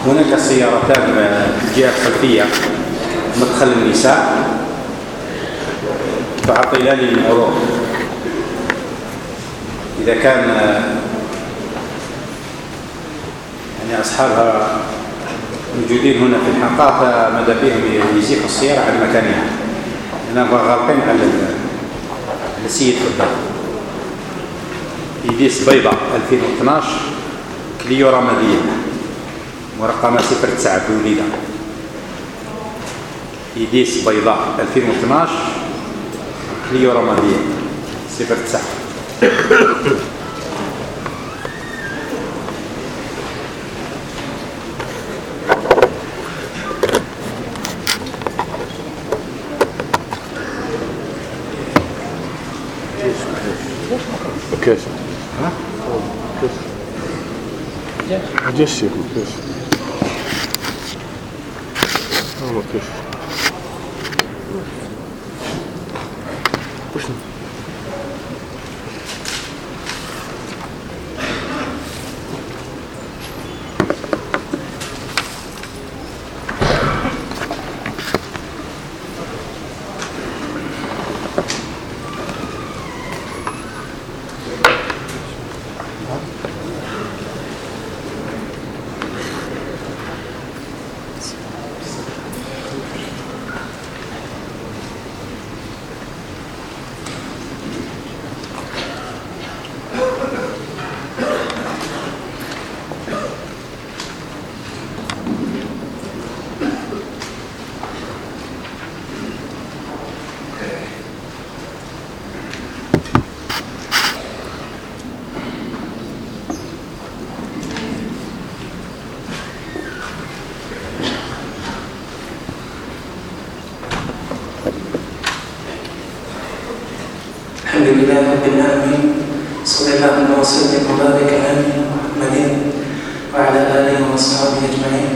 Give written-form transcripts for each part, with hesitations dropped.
هناك سيارتان في الجهة الخلفية مدخل النساء تعطلان للمرور. إذا كان يعني أصحابها موجودين هنا في الحلقة فماذا بهم يزيحوا السيارة عن مكانها، لأننا غالقين على السيد قدام. إيديس بيضاء 2012 كليو رمادية مرقمة 09 بوليدة. إيديس بيضاء 2012 كليو رمادية 09. كيف؟ ها؟ كيف؟ جيش يكون كيف؟ والله كيف؟ وش؟ الحمد لله رب العالمين، صلى الله وسلم وبارك على محمد وعلى آله وأصحابه أجمعين.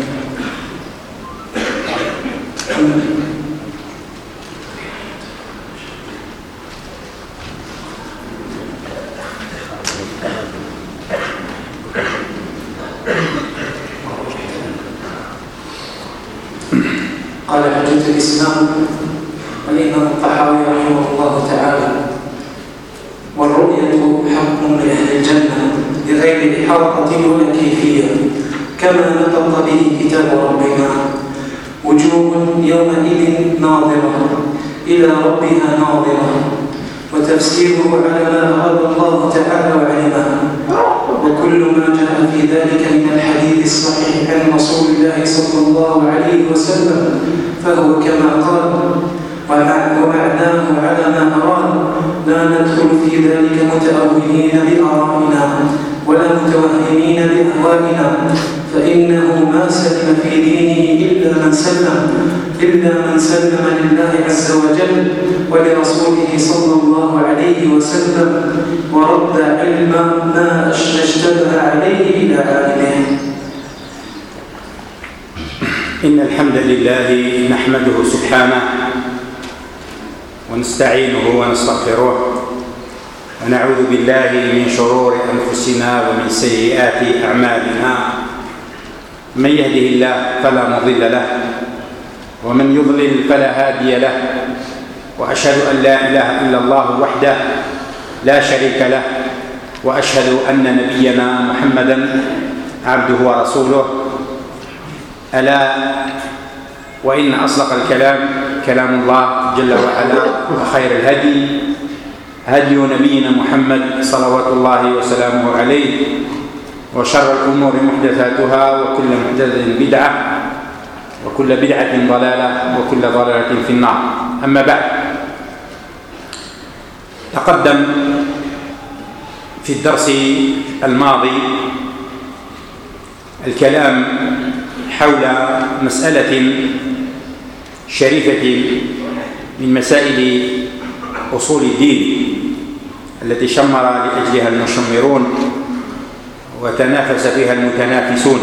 قال حجة الإسلام الإمام الطحاوي رحمه الله تعالى: والرؤية حق لأهل الجنة بغير إحاطة ولا كيفية، كما نطق به كتاب ربنا: وجوه يومئذ ناظرة إلى ربها ناظرة. وتفسيره على ما أراد الله تعالى وعلمه، وكل ما جاء في ذلك من الحديث الصحيح عن رسول الله صلى الله عليه وسلم فهو كما قال، ومعناه على ما أراد. لا ندخل في ذلك متأولين بآرائنا ولا متوهمين بأهوائنا، فإنه ما سلم في دينه إلا من سلم لله عز وجل ولرسوله صلى الله عليه وسلم، ورد علم ما اشتبه عليه إلى عالمه. إن الحمد لله نحمده سبحانه ونستعينه ونستغفره، ونعوذ بالله من شرور أنفسنا ومن سيئات أعمالنا. من يهده الله فلا مضل له، ومن يضلل فلا هادي له. وأشهد أن لا إله إلا الله وحده لا شريك له، وأشهد أن نبينا محمدا عبده ورسوله. ألا وإن أصدق الكلام كلام الله جل وعلا، وخير الهدي هدي نبينا محمد صلوات الله وسلامه عليه، وشر الأمور محدثاتها، وكل محدثة بدعة، وكل بدعة ضلالة، وكل ضلالة في النار. أما بعد، تقدم في الدرس الماضي الكلام حول مسألة شريفة من مسائل أصول الدين التي شمر لأجلها المشمرون وتنافس فيها المتنافسون.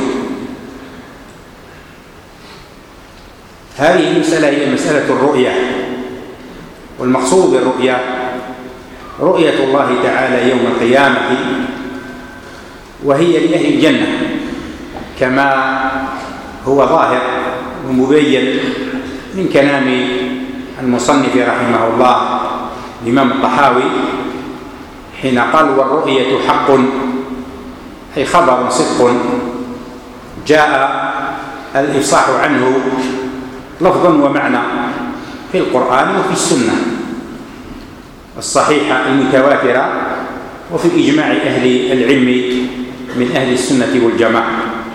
هذه المسألة هي مسألة الرؤية، والمقصود بالرؤية رؤية الله تعالى يوم القيامة، وهي لأهل الجنة كما هو ظاهر ومبين من كلام المصنف رحمه الله الإمام الطحاوي حين قال والرؤية حق أي خبر صدق جاء الإفصاح عنه لفظا ومعنى في القرآن وفي السنة الصحيحة المتواترة وفي إجماع أهل العلم من أهل السنة والجماعة.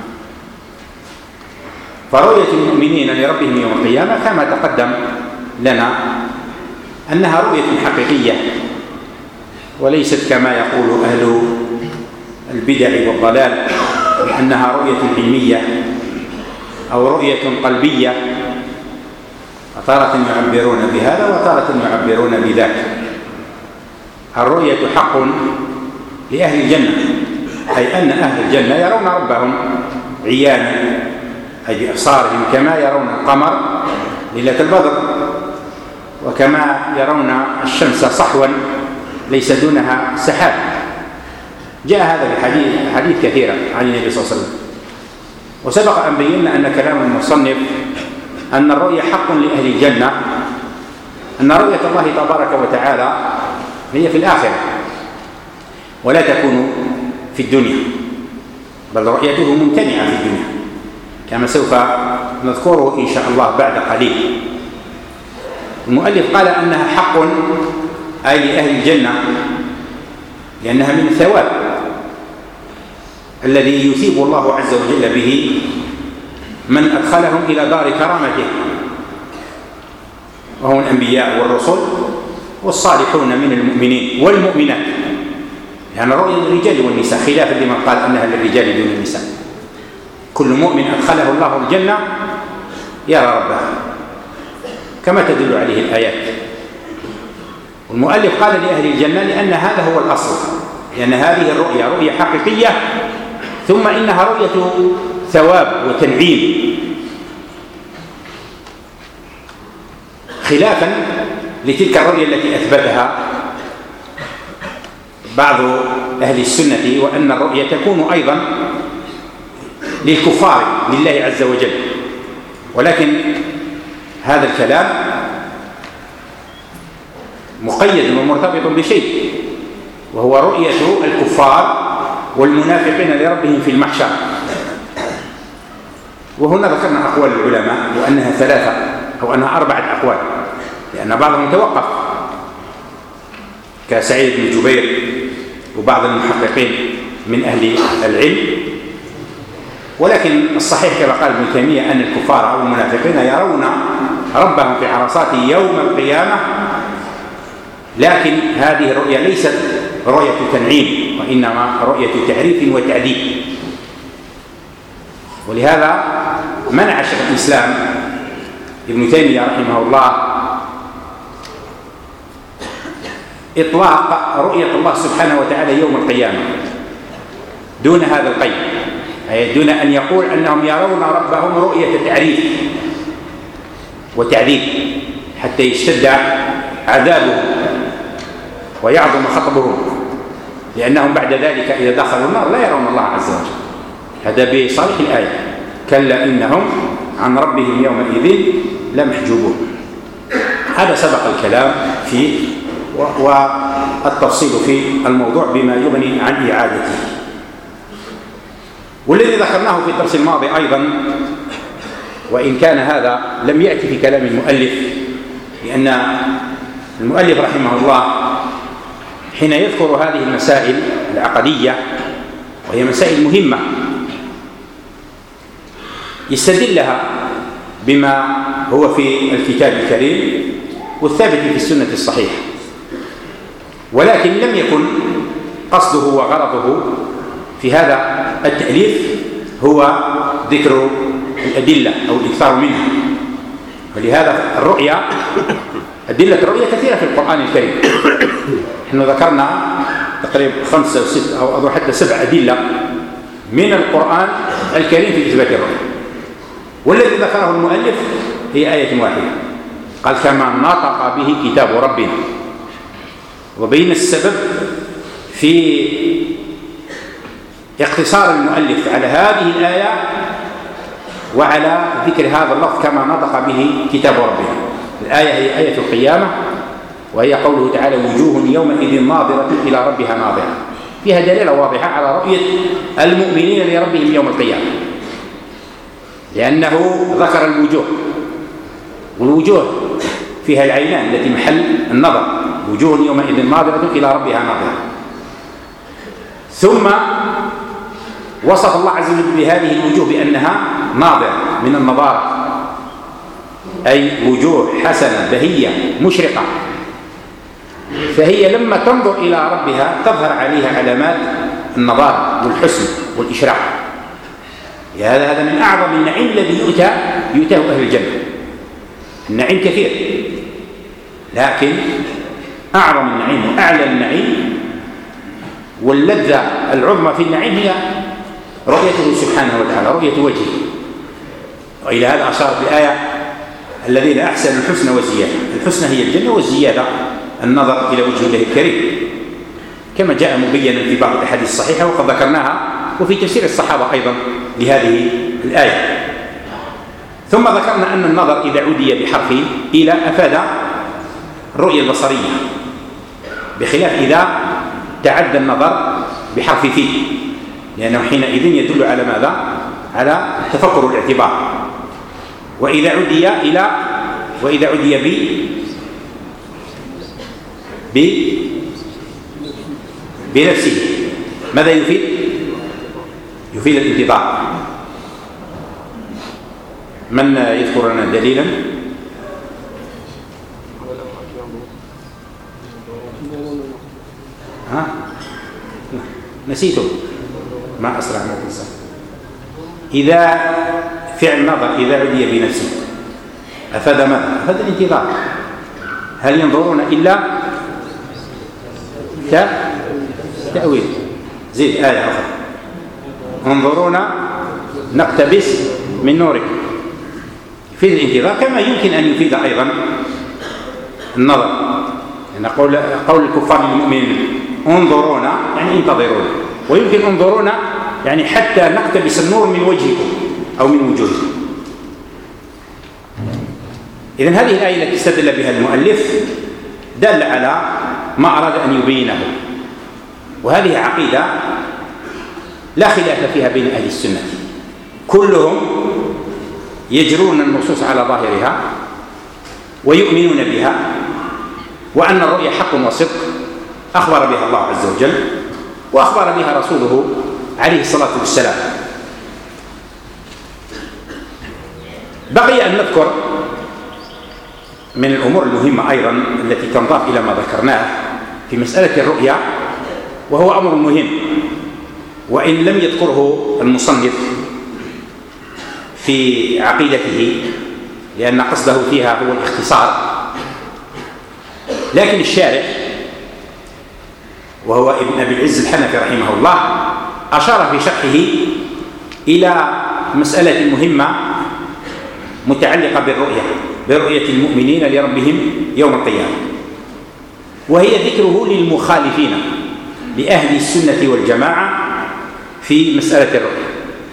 فرؤية المؤمنين لربهم يوم القيامة كما تقدم لنا أنها رؤية حقيقية وليست كما يقول أهل البدع والضلال أنها رؤية علمية أو رؤية قلبية، تارة يعبرون بهذا وتارة يعبرون بذاك. الرؤية حق لأهل الجنة، أي أن أهل الجنة يرون ربهم عيانا أي بأبصارهم كما يرون القمر ليلة البدر وكما يرون الشمس صحوا ليس دونها سحاب. جاء هذا بحديث كثيرا عن النبي صلى الله عليه وسلم. وسبق أن بينا أن كلام المصنف أن الرؤية حق لأهل الجنة، أن رؤية الله تبارك وتعالى هي في الآخرة ولا تكون في الدنيا، بل رؤيته ممتنعة في الدنيا كما سوف نذكره إن شاء الله بعد قليل. المؤلف قال أنها حق أي لأهل الجنة لأنها من الثواب الذي يثيب الله عز وجل به من أدخلهم إلى دار كرامته، وهم الأنبياء والرسل والصالحون من المؤمنين والمؤمنات، لأن الرؤيا للرجال والنساء خلافا لمن قال أنها للرجال دون النساء. كل مؤمن أدخله الله الجنة يرى ربه كما تدل عليه الآيات. والمؤلف قال لأهل الجنة لأن هذا هو الأصل، لأن هذه الرؤيا رؤيا حقيقية ثم إنها رؤية ثواب وتنعيم، خلافا لتلك الرؤيا التي أثبتها بعض أهل السنة وأن الرؤيا تكون أيضا للكفار لله عز وجل. ولكن هذا الكلام مقيد ومرتبط بشيء، وهو رؤية الكفار والمنافقين لربهم في المحشر. وهنا ذكرنا أقوال العلماء وأنها ثلاثة أو أنها 4 أقوال، لأن بعضهم توقف كسعيد بن جبير وبعض المحققين من أهل العلم. ولكن الصحيح كما قال ابن تيمية أن الكفار أو المنافقين يرون ربهم في عرصات يوم القيامة، لكن هذه الرؤيا ليست رؤية تنعيم وإنما رؤية تعريف وتعذيب. ولهذا منع شيخ الإسلام ابن تيمية رحمه الله إطلاق رؤية الله سبحانه وتعالى يوم القيامة دون هذا القيد، أي دون أن يقول أنهم يرون ربهم رؤية تعريف وتعذيب حتى يشتد عذابهم ويعظم خطبهم، لأنهم بعد ذلك إذا دخلوا النار لا يرون الله عز وجل. هذا بصريح الآية كلا إنهم عن ربهم يومئذ لمحجوبون. هذا سبق الكلام فيه والتفصيل في الموضوع بما يغني عن إعادته. والذي ذكرناه في الدرس الماضي أيضا، وإن كان هذا لم يأتي في كلام المؤلف، لأن المؤلف رحمه الله حين يذكر هذه المسائل العقدية وهي مسائل مهمة يستدلها بما هو في الكتاب الكريم والثابت في السنة الصحيحة، ولكن لم يكن قصده وغرضه في هذا التأليف هو ذكر الأدلة أو الإكثار منها. ولهذا الرؤيا أدلة الرؤيا كثيرة في القرآن الكريم. نحن ذكرنا تقريبا 5 أو 6 أو حتى 7 أدلة من القرآن الكريم في إثبات الرؤيا، والذي ذكره المؤلف هي آية واحدة، قال كما نطق به كتاب ربنا. وبين السبب في اقتصار المؤلف على هذه الآية وعلى ذكر هذا اللفظ كما نطق به كتاب ربنا. الآية هي آية القيامة، وهي قوله تعالى: وجوه يومئذ ناظرة إلى ربها ناظرة. فيها دلالة واضحة على رؤية المؤمنين لربهم يوم القيامة، لأنه ذكر الوجوه، والوجوه فيها العينان التي محل النظر، وجوه يومئذ ناظرة إلى ربها ناظرة. ثم وصف الله عز وجل بهذه الوجوه بأنها ناظرة من النظارة، أي وجوه حسنة بهية مشرقة، فهي لما تنظر إلى ربها تظهر عليها علامات النظارة والحسن والإشراق. هذا من أعظم النعيم الذي يؤتاه أهل الجنة. النعيم كثير، لكن أعظم النعيم وأعلى النعيم واللذة العظمى في النعيم هي رؤيته سبحانه وتعالى، رؤية وجهه. وإلى هذا أشارت الآية: الذين أحسنوا الحسنى والزيادة. الحسنى هي الجنة، والزيادة النظر إلى وجه الله الكريم، كما جاء مبينا في بعض الأحاديث الصحيحة وقد ذكرناها، وفي تفسير الصحابة أيضا لهذه الآية. ثم ذكرنا أن النظر إذا عدي بحرف إلى أفاد الرؤية البصرية، بخلاف إذا تعدى النظر بحرف في، لأنه حينئذ يدل على ماذا؟ على التفكر والاعتبار. وإذا عدي بنفسه ماذا يفيد؟ يفيد الانتظار. من يذكر لنا دليلا؟ نسيته، ما أسرع ما تنسى. إذا فعل نظر إذا عدي بنفسه أفاد ماذا؟ أفاد الانتظار. هل ينظرون إلا تأويل؟ زيد آية أخرى: انظرونا نقتبس من نورك. يفيد الانتظار، كما يمكن أن يفيد أيضا النظر، يعني قول الكفار للمؤمنين: انظرونا يعني انتظرونا، ويمكن انظرونا يعني حتى نقتبس النور من وجهكم أو من وجوهكم. إذن هذه الآية التي استدل بها المؤلف دل على ما أراد أن يبينه، وهذه عقيدة لا خلاف فيها بين أهل السنة، كلهم يجرون النصوص على ظاهرها ويؤمنون بها، وأن الرؤيا حق وصدق أخبر بها الله عز وجل وأخبر بها رسوله عليه الصلاة والسلام. بقي أن نذكر من الأمور المهمة أيضا التي تنضاف إلى ما ذكرناه في مسألة الرؤيا، وهو أمر مهم وإن لم يذكره المصنف في عقيدته لأن قصده فيها هو الاختصار، لكن الشارح وهو ابن أبي العز الحنفي رحمه الله أشار في شرحه إلى مسألة مهمة متعلقة برؤية المؤمنين لربهم يوم القيامة، وهي ذكره للمخالفين لأهل السنة والجماعة في مسألة الرؤية.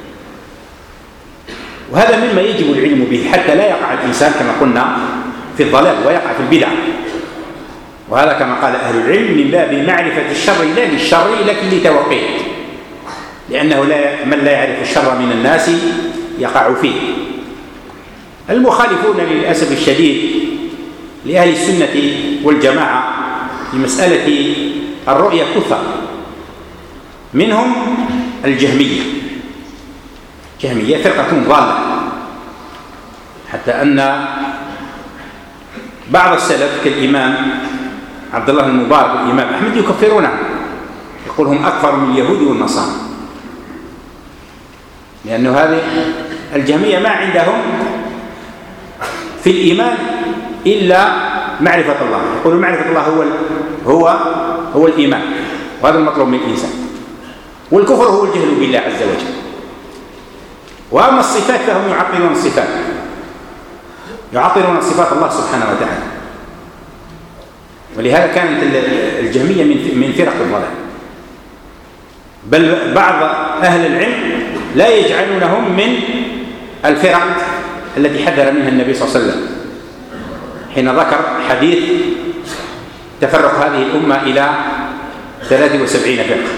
وهذا مما يجب العلم به حتى لا يقع الإنسان كما قلنا في الضلال ويقع في البدع، وهذا كما قال أهل العلم من باب معرفة الشر لا للشر لكن لتوقيه، لأنه من لا يعرف الشر من الناس يقع فيه. المخالفون للأسف الشديد لأهل السنة والجماعة في مسألة الرؤية كثر، منهم الجهمية فرقة ضالة، حتى أن بعض السلف كالإمام عبد الله المبارك والإمام أحمد يكفرونه، يقول هم أكثر من اليهود والنصارى، لأنه هذه الجهمية ما عندهم في الإيمان إلا معرفة الله، يقولون معرفة الله هو الإيمان، وهذا المطلوب من الإنسان، والكفر هو الجهل بالله عز وجل. وأما الصفات فهم يعطلون صفات الله سبحانه وتعالى، ولهذا كانت الجهمية من فرق الضلال، بل بعض أهل العلم لا يجعلونهم من الفرق التي حذر منها النبي صلى الله عليه وسلم حين ذكر حديث تفرق هذه الأمة إلى 73 فرقة،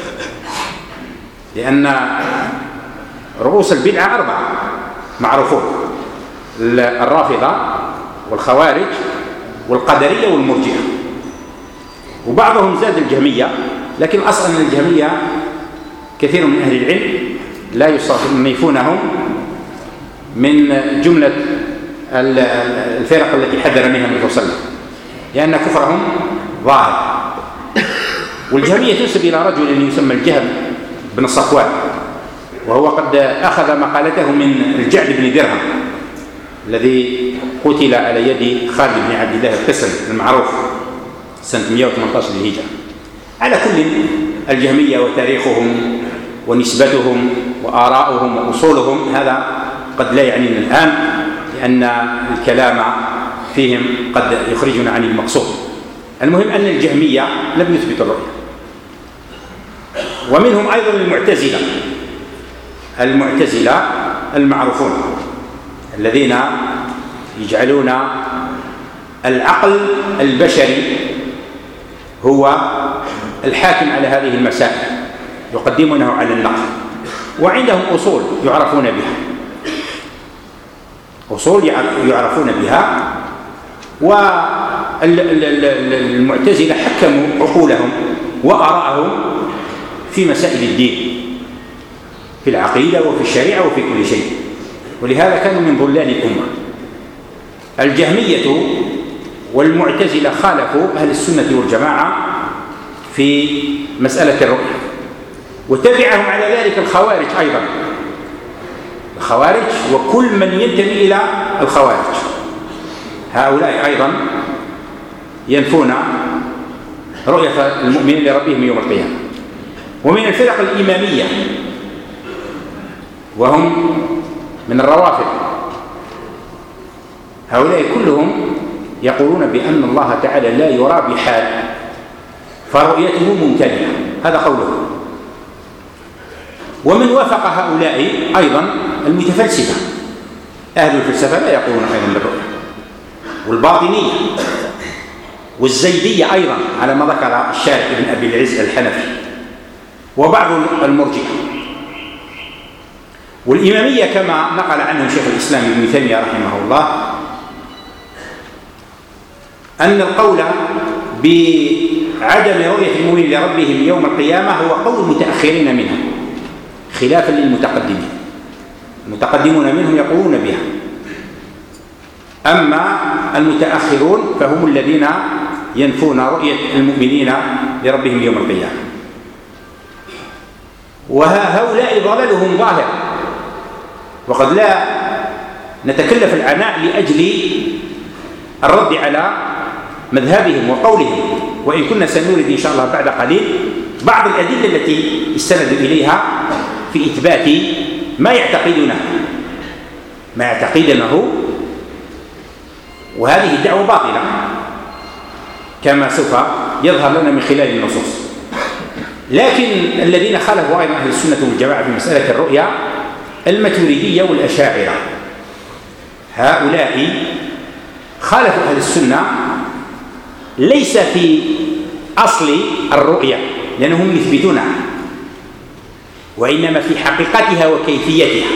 لأن رؤوس البدعة 4 معروفون: الرافضة والخوارج والقدرية والمرجئة، وبعضهم زاد الجهمية، لكن أصلا الجهمية كثير من أهل العلم لا يصنفونهم من جملة الفرق التي حذر منها النبي صلى الله عليه وسلم، لأن كفرهم ظاهر. والجهمية تنسب إلى رجل يسمى الجهم بن صفوان، وهو قد أخذ مقالته من الجعد بن درهم الذي قتل على يد خالد بن عبد الله القسري المعروف سنة 118 للهجرة. على كل، الجهمية وتاريخهم ونسبتهم وآراؤهم وأصولهم هذا قد لا يعنينا الآن، لأن الكلام فيهم قد يخرجنا عن المقصود. المهم أن الجهمية لم يثبت الرؤية. ومنهم أيضا المعتزلة المعروفون الذين يجعلون العقل البشري هو الحاكم على هذه المسائل، يقدمونه على النقل، وعندهم أصول يعرفون بها، والمعتزلة حكموا عقولهم وآراءهم في مسائل الدين، في العقيدة وفي الشريعة وفي كل شيء، ولهذا كانوا من ضلال الأمة. الجهمية والمعتزلة خالفوا أهل السنة والجماعة في مسألة الرؤية، وتبعهم على ذلك الخوارج أيضا، الخوارج وكل من ينتمي إلى الخوارج، هؤلاء أيضا ينفون رؤية المؤمنين لربهم يوم القيامة. ومن الفرق الإمامية وهم من الروافض، هؤلاء كلهم يقولون بأن الله تعالى لا يرى بحال، فرؤيته ممتنعة، هذا قوله. ومن وافق هؤلاء أيضا المتفلسفة، أهل الفلسفة لا يقولون أيضا بالرؤية، والباطنية والزيدية أيضا على ما ذكر الشارح بن أبي العز الحنفي، وبعض المرجئة. والإمامية كما نقل عنه شيخ الإسلام ابن تيمية رحمه الله أن القول بعدم رؤية المؤمنين لربهم يوم القيامة هو قول المتأخرين منهم خلافا للمتقدمين، المتقدمون منهم يقولون بها، أما المتأخرون فهم الذين ينفون رؤية المؤمنين لربهم يوم القيامة. وهؤلاء ضلالهم ظاهر، وقد لا نتكلف العناء لأجل الرد على مذهبهم وقولهم، وإن كنا سنورد إن شاء الله بعد قليل بعض الأدلة التي استندوا إليها في إثبات ما يعتقدونه، وهذه الدعوة باطلة كما سوف يظهر لنا من خلال النصوص. لكن الذين خالفوا أيضا أهل السنة والجماعة في مسألة الرؤيا الماتريدية والأشاعرة، هؤلاء خالفوا أهل السنة ليس في أصل الرؤيا لأنهم يثبتونها، وإنما في حقيقتها وكيفيتها.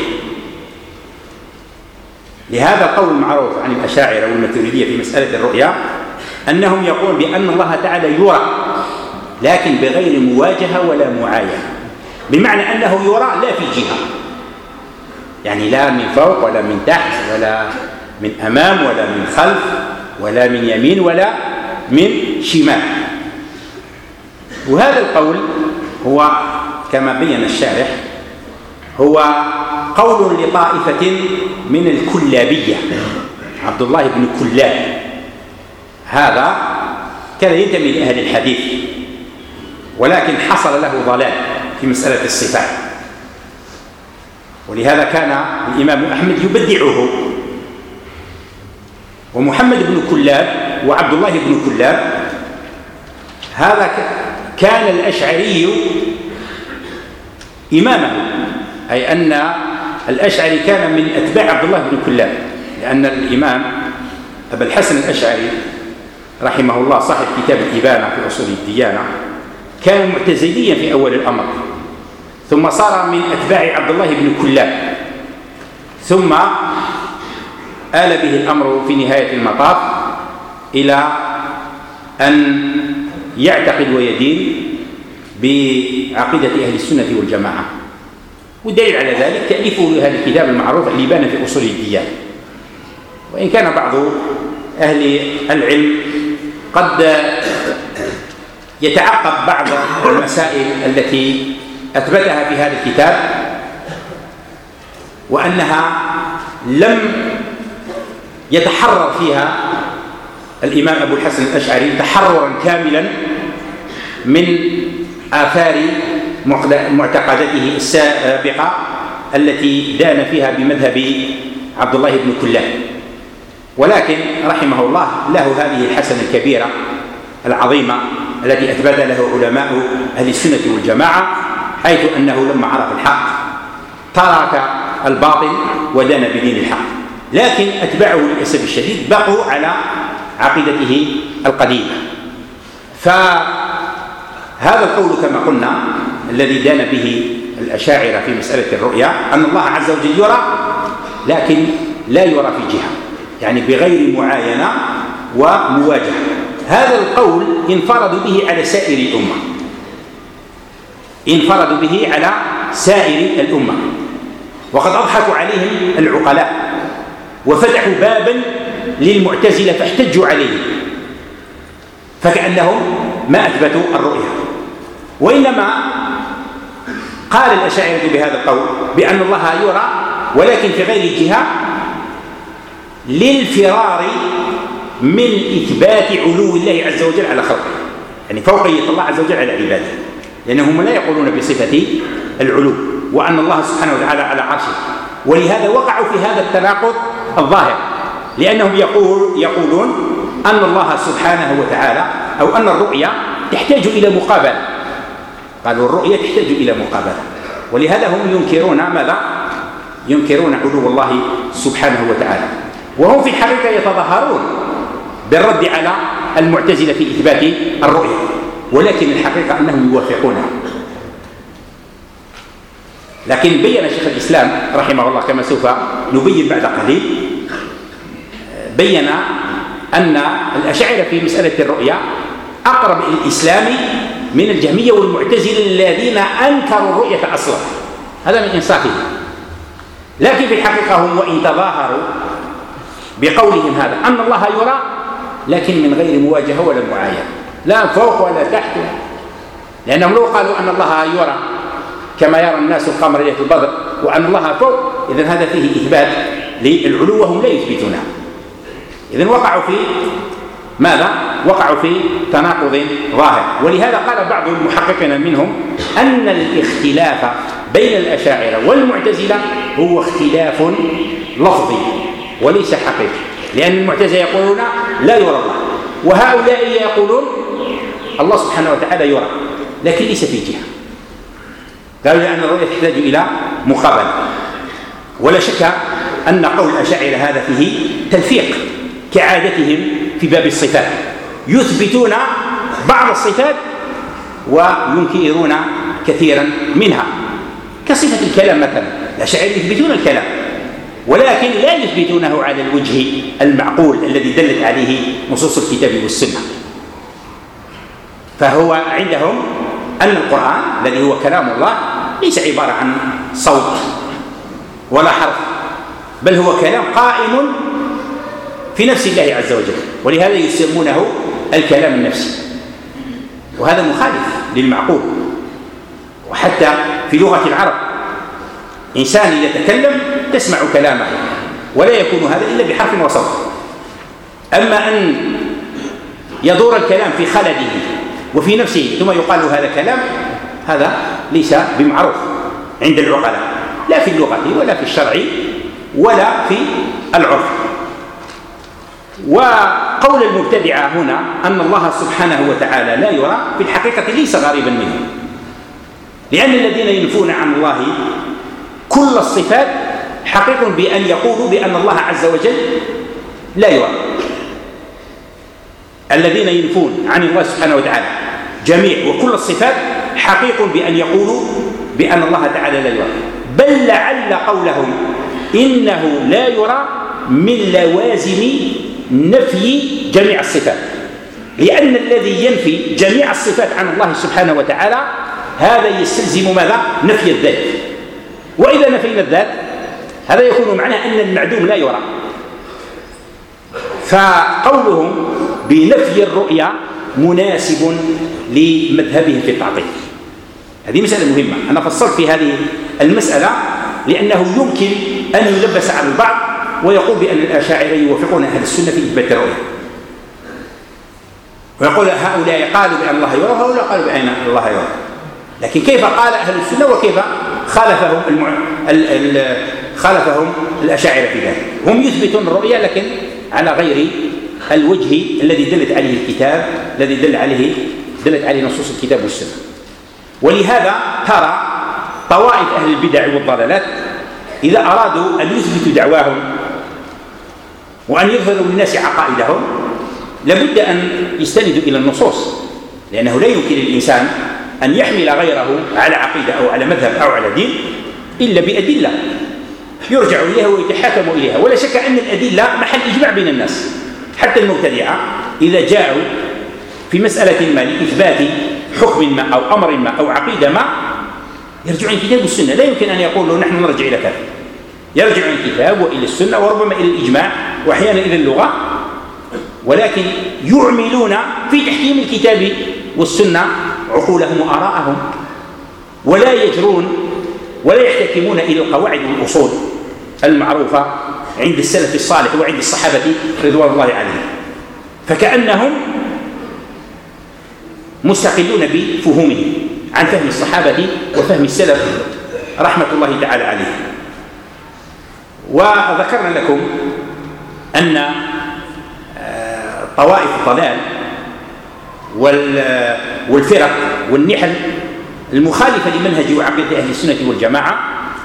لهذا القول المعروف عن الأشاعرة والماتريدية في مسألة الرؤيا أنهم يقولون بأن الله تعالى يرى لكن بغير مواجهة ولا معاينة، بمعنى أنه يرى لا في جهة، يعني لا من فوق ولا من تحت ولا من أمام ولا من خلف ولا من يمين ولا من شمال. وهذا القول هو كما بين الشارح هو قول لطائفة من الكلابية، عبد الله بن كلاب هذا كان ينتمي لأهل الحديث، ولكن حصل له ضلال في مسألة الصفات، ولهذا كان الإمام أحمد يبدعه. ومحمد بن كلاب وعبد الله بن كلاب هذا كان الأشعري إمامه، أي أن الأشعري كان من أتباع عبد الله بن كلاب، لأن الإمام أبا الحسن الأشعري رحمه الله صاحب كتاب الإبانة في أصول الديانة كان معتزليا في أول الأمر، ثم صار من أتباع عبد الله بن كلاب، ثم آل به الأمر في نهاية المطاف إلى أن يعتقد ويدين بعقيدة أهل السنة والجماعة. والدليل على ذلك تأليفه لهذا الكتاب المعروف الإبانة في أصول الديانة. وإن كان بعض أهل العلم قد يتعقب بعض المسائل التي أثبتها في هذا الكتاب، وأنها لم يتحرر فيها الإمام أبو الحسن الأشعري تحررا كاملا من آثار معتقداته السابقة التي دان فيها بمذهب عبد الله بن كلاب، ولكن رحمه الله له هذه الحسنة الكبيرة العظيمة التي أثبت له علماء أهل السنة والجماعة، حيث أنه لما عرف الحق ترك الباطل ودان بدين الحق، لكن أتباعه للأسف الشديد بقوا على عقيدته القديمة. فهذا القول كما قلنا الذي دان به الأشاعرة في مسألة الرؤيا أن الله عز وجل يرى، لكن لا يرى في جهة، يعني بغير معاينة ومواجهة. هذا القول انفرد به على سائر الأمة، انفرد به على سائر الأمة، وقد أضحكوا عليهم العقلاء وفتحوا بابا للمعتزلة فاحتجوا عليه، فكأنهم ما أثبتوا الرؤيا، وإنما قال الأشاعرة بهذا القول بأن الله يرى ولكن في غير جهة للفرار من إثبات علو الله عز وجل على خلقه، يعني فوقية الله عز وجل على عباده، لأنهم لا يقولون بصفة العلو وأن الله سبحانه وتعالى على عرشه، ولهذا وقعوا في هذا التناقض الظاهر، لأنهم يقولون أن الله سبحانه وتعالى أو أن الرؤيا تحتاج إلى مقابلة، قالوا الرؤيا تحتاج إلى مقابلة، ولهذا هم ينكرون ماذا؟ ينكرون علو الله سبحانه وتعالى، وهم في الحقيقة يتظاهرون بالرد على المعتزلة في إثبات الرؤيا، ولكن الحقيقة أنهم يوافقونها. لكن بين شيخ الإسلام رحمه الله كما سوف نبين بعد قليل، بين أن الأشاعرة في مسألة الرؤيا أقرب إلى الإسلام من الجهمية والمعتزلة الذين أنكروا الرؤية أصلا، هذا من إنصافهم. لكن في الحقيقة هم وإن تظاهروا بقولهم هذا أن الله يرى، لكن من غير مواجهة ولا معاينة، لا فوق ولا تحت، لأنهم لو قالوا أن الله يرى كما يرى الناس القمر ليلة البدر وأن الله فوق، إذن هذا فيه إثبات للعلو وهم لا يثبتونه، إذن وقعوا في ماذا؟ وقعوا في تناقض ظاهر. ولهذا قال بعض المحققين منهم أن الاختلاف بين الأشاعرة والمعتزلة هو اختلاف لفظي وليس حقيقي، لأن المعتزلة يقولون لا يرى الله، وهؤلاء يقولون الله سبحانه وتعالى يرى لكن ليس في جهة، قالوا لأن الرؤية تحتاج إلى مقابلة. ولا شك أن قول الأشاعرة هذا فيه تلفيق كعادتهم في باب الصفات، يثبتون بعض الصفات وينكرون كثيرا منها، كصفة الكلام مثلا، الأشاعرة يثبتون الكلام ولكن لا يثبتونه على الوجه المعقول الذي دلت عليه نصوص الكتاب والسنة. فهو عندهم أن القرآن الذي هو كلام الله ليس عبارة عن صوت ولا حرف، بل هو كلام قائم في نفس الله عز وجل، ولهذا يسمونه الكلام النفسي، وهذا مخالف للمعقول. وحتى في لغة العرب إنسان يتكلم تسمع كلامه ولا يكون هذا إلا بحرف وصوت، أما أن يدور الكلام في خلده وفي نفسه ثم يقال هذا كلام، هذا ليس بمعروف عند العقلاء، لا في اللغة ولا في الشرع ولا في العرف. وقول المبتدعة هنا أن الله سبحانه وتعالى لا يرى في الحقيقة ليس غريبا منه، لأن الذين ينفون عن الله كل الصفات حقيق بأن يقولوا بأن الله عز وجل لا يرى. الذين ينفون عن الله سبحانه وتعالى جميع وكل الصفات حقيق بأن يقولوا بأن الله تعالى لا يرى، بل لعل قولهم إنه لا يرى من لوازم نفي جميع الصفات، لأن الذي ينفي جميع الصفات عن الله سبحانه وتعالى هذا يستلزم ماذا؟ نفي الذات. وإذا نفينا الذات هذا يكون معناه أن المعدوم لا يرى. فقولهم بنفي الرؤيا مناسب لمذهبهم في التعطيل. هذه مسألة مهمة، أنا فصلت في هذه المسألة لأنه يمكن أن يلبس على البعض ويقول بأن الأشاعرة يوافقون أهل السنة في إثبات الرؤيا، ويقول هؤلاء قالوا بأن الله يرى وهؤلاء قالوا بأن الله يرى. لكن كيف قال أهل السنة وكيف خالفهم الأشاعرة في ذلك؟ هم يثبتون الرؤيا لكن على غير الوجه الذي دلت عليه الكتاب، الذي دلت عليه نصوص الكتاب والسنة. ولهذا ترى طوائف أهل البدع والضلالات إذا أرادوا أن يثبتوا دعواهم وأن يظهروا للناس عقائدهم لابد أن يستندوا إلى النصوص، لأنه لا يمكن للإنسان أن يحمل غيره على عقيدة أو على مذهب أو على دين إلا بأدلة يرجع إليها ويتحاكم إليها. ولا شك أن الأدلة محل إجماع بين الناس، حتى المبتدعة إذا جاءوا في مسألة ما لإثبات حكم ما أو أمر ما أو عقيدة ما يرجعون الكتاب والسنة. لا يمكن أن يقولوا نحن نرجع إلى كذا، يرجعون الكتاب وإلى السنة وربما إلى الإجماع وأحيانا إلى اللغة، ولكن يعملون في تحكيم الكتاب والسنة عقولهم وآراءهم، ولا يجرون ولا يحتكمون إلى القواعد والأصول المعروفة عند السلف الصالح وعند الصحابة رضوان الله عليهم، فكأنهم مستقلون بفهومهم عن فهم الصحابة وفهم السلف رحمة الله تعالى عليهم. وذكرنا لكم أن طوائف الضلال والفرق والنحل المخالفة لمنهج وعقيدة أهل السنة والجماعة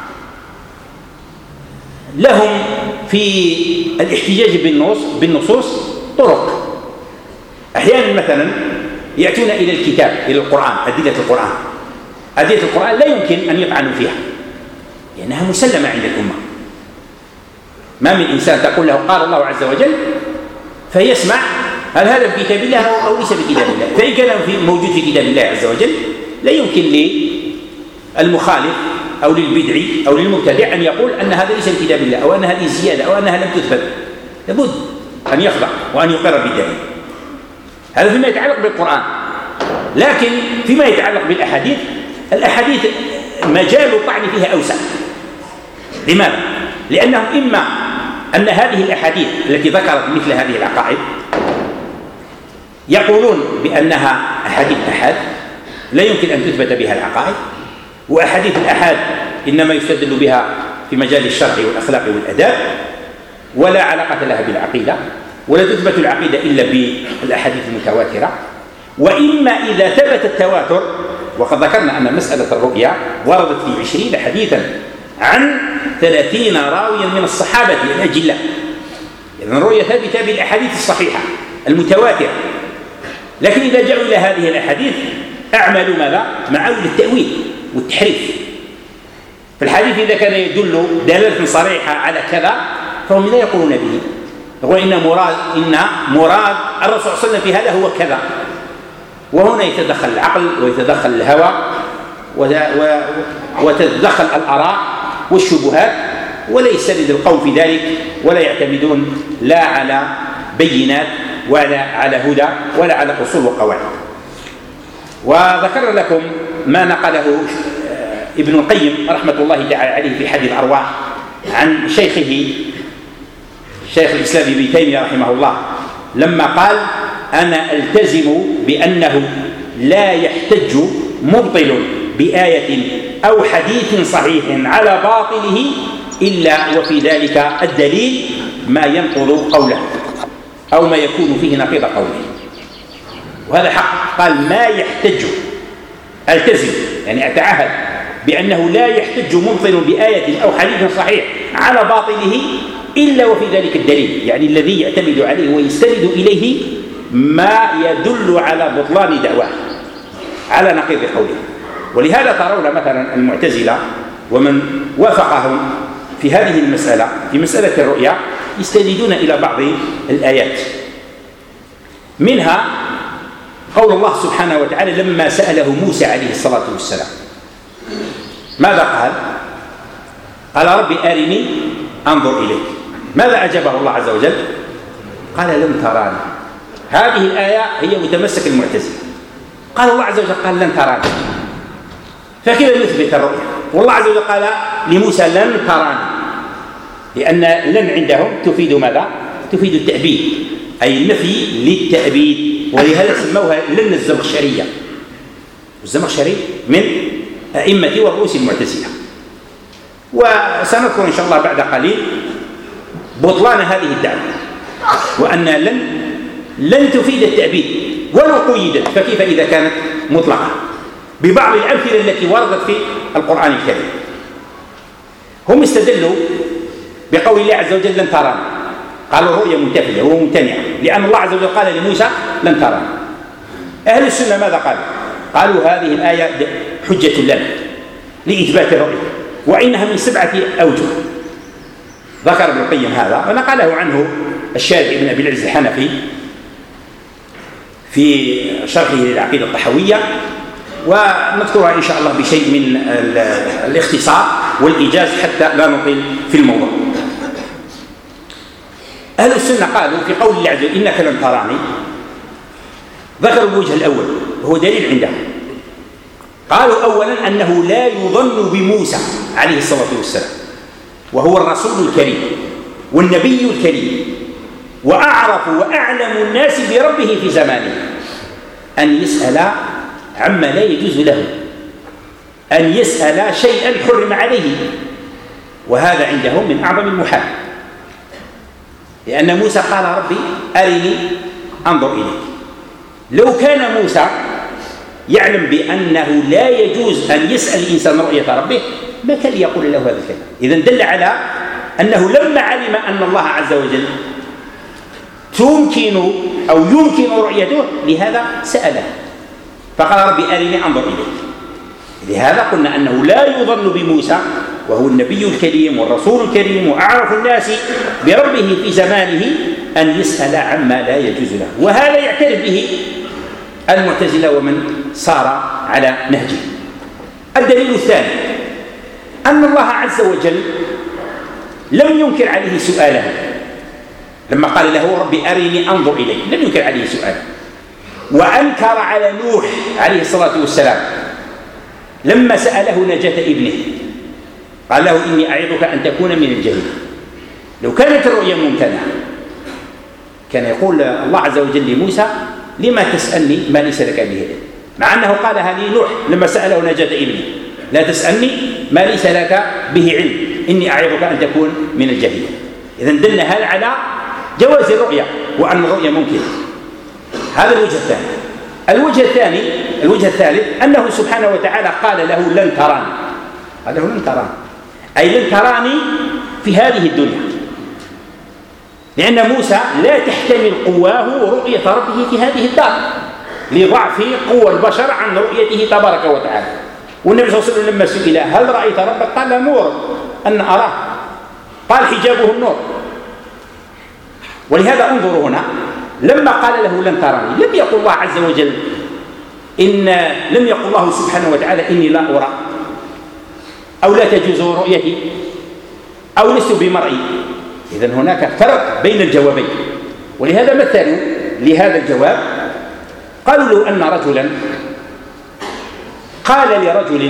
لهم في الاحتجاج بالنصوص طرق. أحيانا مثلا يأتون إلى الكتاب، إلى القرآن، أدلة القرآن لا يمكن أن يطعنوا فيها لأنها مسلمة عند الأمة. ما من إنسان تقول له قال الله عز وجل فيسمع هل هذا في كتاب الله أو ليس في كتاب الله، فإن كان موجود في كتاب الله عز وجل لا يمكن للمخالف أو للبدعي أو للمبتدع أن يقول أن هذا ليس في كتاب الله أو أن هذه زيادة أو أنها لم تثبت. لابد أن يخضع وأن يقر بالدليل. هذا فيما يتعلق بالقرآن. لكن فيما يتعلق بالأحاديث، الأحاديث مجال الطعن فيها أوسع. لماذا؟ لأنهم إما أن هذه الأحاديث التي ذكرت مثل هذه العقائد يقولون بأنها أحاديث أحاد لا يمكن أن تثبت بها العقائد، وأحاديث الأحاد إنما يستدل بها في مجال الشرع والأخلاق والأداب ولا علاقة لها بالعقيدة، ولا تثبت العقيدة إلا بالأحاديث المتواترة. وإما إذا ثبت التواتر، وقد ذكرنا أن مسألة الرؤيا وردت في 20 حديثا عن 30 راويا من الصحابة الأجلاء، إذن الرؤيا ثابتة بالأحاديث الصحيحة المتواترة. لكن إذا جاءوا إلى هذه الأحاديث أعملوا ماذا؟ معاول التأويل والتحريف. فالحديث إذا كان يدل دلالة صريحة على كذا فهم لا يقولون به، يقول إن مراد الرسول صلى الله عليه وسلم في هذا هو كذا. وهنا يتدخل العقل ويتدخل الهوى وتتدخل الآراء والشبهات، ولا يستند القوم في ذلك ولا يعتمدون لا على بينات ولا على هدى ولا على أصول وقواعد. وذكر لكم ما نقله ابن القيم رحمة الله تعالى عليه في حديث الأرواح عن شيخه شيخ الإسلام ابن تيمية رحمه الله لما قال أنا ألتزم بأنه لا يحتج مبطل بآية أو حديث صحيح على باطله إلا وفي ذلك الدليل ما ينقض قوله أو ما يكون فيه نقيض قوله. وهذا حق. قال ما يحتج، ألتزم يعني أتعهد بأنه لا يحتج مبطل بآية أو حديث صحيح على باطله إلا وفي ذلك الدليل، يعني الذي يعتمد عليه ويستند إليه ما يدل على بطلان دعواه على نقيض قوله. ولهذا ترون مثلا المعتزلة ومن وافقهم في هذه المسألة، في مسألة الرؤيا، يستندون إلى بعض الآيات، منها قول الله سبحانه وتعالى لما سأله موسى عليه الصلاة والسلام ماذا قال؟ قال ربي أرني أنظر إليك. ماذا أجابه الله عز وجل؟ قال لن تراني. هذه الآية هي متمسك المعتزلة. قال الله عز وجل قال لن تراني، فكذا نثبت الرؤيا. والله عز وجل قال لموسى لن تراني، لأن لن عندهم تفيد ماذا؟ تفيد التأبيد، أي النفي للتأبيد، ولهذا سموها لن الزمخشرية. الزمخشري من أئمة ورؤوس المعتزلة. وسنذكر إن شاء الله بعد قليل بطلان هذه الدعوة، وأن لن تفيد التأبيد ولو قيدت، فكيف إذا كانت مطلقة ببعض الأمثلة التي وردت في القرآن الكريم. هم استدلوا بقول الله عز وجل لن تراني، قالوا الرؤيا منتفية وممتنعة، لأن الله عز وجل قال لموسى لن تراني. أهل السنة ماذا قالوا؟ قالوا هذه الآية حجة لنا لإثبات الرؤيا، وإنها من 7 أوجه. ذكر ابن القيم هذا ونقله عنه الشارح ابن أبي العز الحنفي في شرحه للعقيدة الطحوية، ونذكرها إن شاء الله بشيء من الاختصار والإيجاز حتى لا نطيل في الموضوع. أهل السنة قالوا في قول الله عز وجل إنك لن تراني، ذكروا الوجه الأول وهو دليل عندهم. قالوا أولا أنه لا يظن بموسى عليه الصلاة والسلام، وهو الرسول الكريم والنبي الكريم وأعرف وأعلم الناس بربه في زمانه، أن يسأل عما لا يجوز له، أن يسأل شيئا حرم عليه، وهذا عندهم من أعظم المحال، لأن موسى قال ربي أرني أنظر إليك. لو كان موسى يعلم بأنه لا يجوز أن يسأل الإنسان رؤية ربه ما كان يقول له هذا الكلام. إذن دل على أنه لما علم أن الله عز وجل يمكن رؤيته لهذا سأله، فقال ربي أرني أنظر إليك. لهذا قلنا أنه لا يظن بموسى وهو النبي الكريم والرسول الكريم وأعرف الناس بربه في زمانه أن يسأل عما لا يجوز له، وهذا يعترف به المعتزلة ومن صار على نهجه. الدليل الثاني أن الله عز وجل لم ينكر عليه سؤاله لما قال له ربي أرني أنظر إليك، لم ينكر عليه سؤاله. وأنكر على نوح عليه الصلاة والسلام لما سأله نجاة ابنه، قال له إني أعظك أن تكون من الجاهلين. لو كانت الرؤيا ممتنعة كان يقول الله عز وجل لموسى لما تسألني ما ليس لك به علم، مع أنه قالها لنوح لما سأله نجاة ابنه لا تسألني ما ليس لك به علم إني أعظك أن تكون من الجاهلين. إذن دلنا هذا على جواز الرؤيا وأن الرؤيا ممكنة. هذا الوجه الثاني. الوجه الثالث أنه سبحانه وتعالى قال له لن تراني، قال له لن تراني أي لن تراني في هذه الدنيا، لأن موسى لا تحتمل قواه رؤية ربه في هذه الدار لضعف قوى البشر عن رؤيته تبارك وتعالى. والنبي صلى الله عليه وسلم لما سئل هل رأيت ربك قال لا نور أن أراه، قال حجابه النور. ولهذا انظروا هنا لما قال له لن تراني لم يقل الله عز وجل لم يقل الله سبحانه وتعالى إني لا أرى أو لا تجوز رؤيتي أو لست بمرئي. إذن هناك فرق بين الجوابين، ولهذا مثلوا لهذا الجواب قالوا له أن رجلا قال لرجل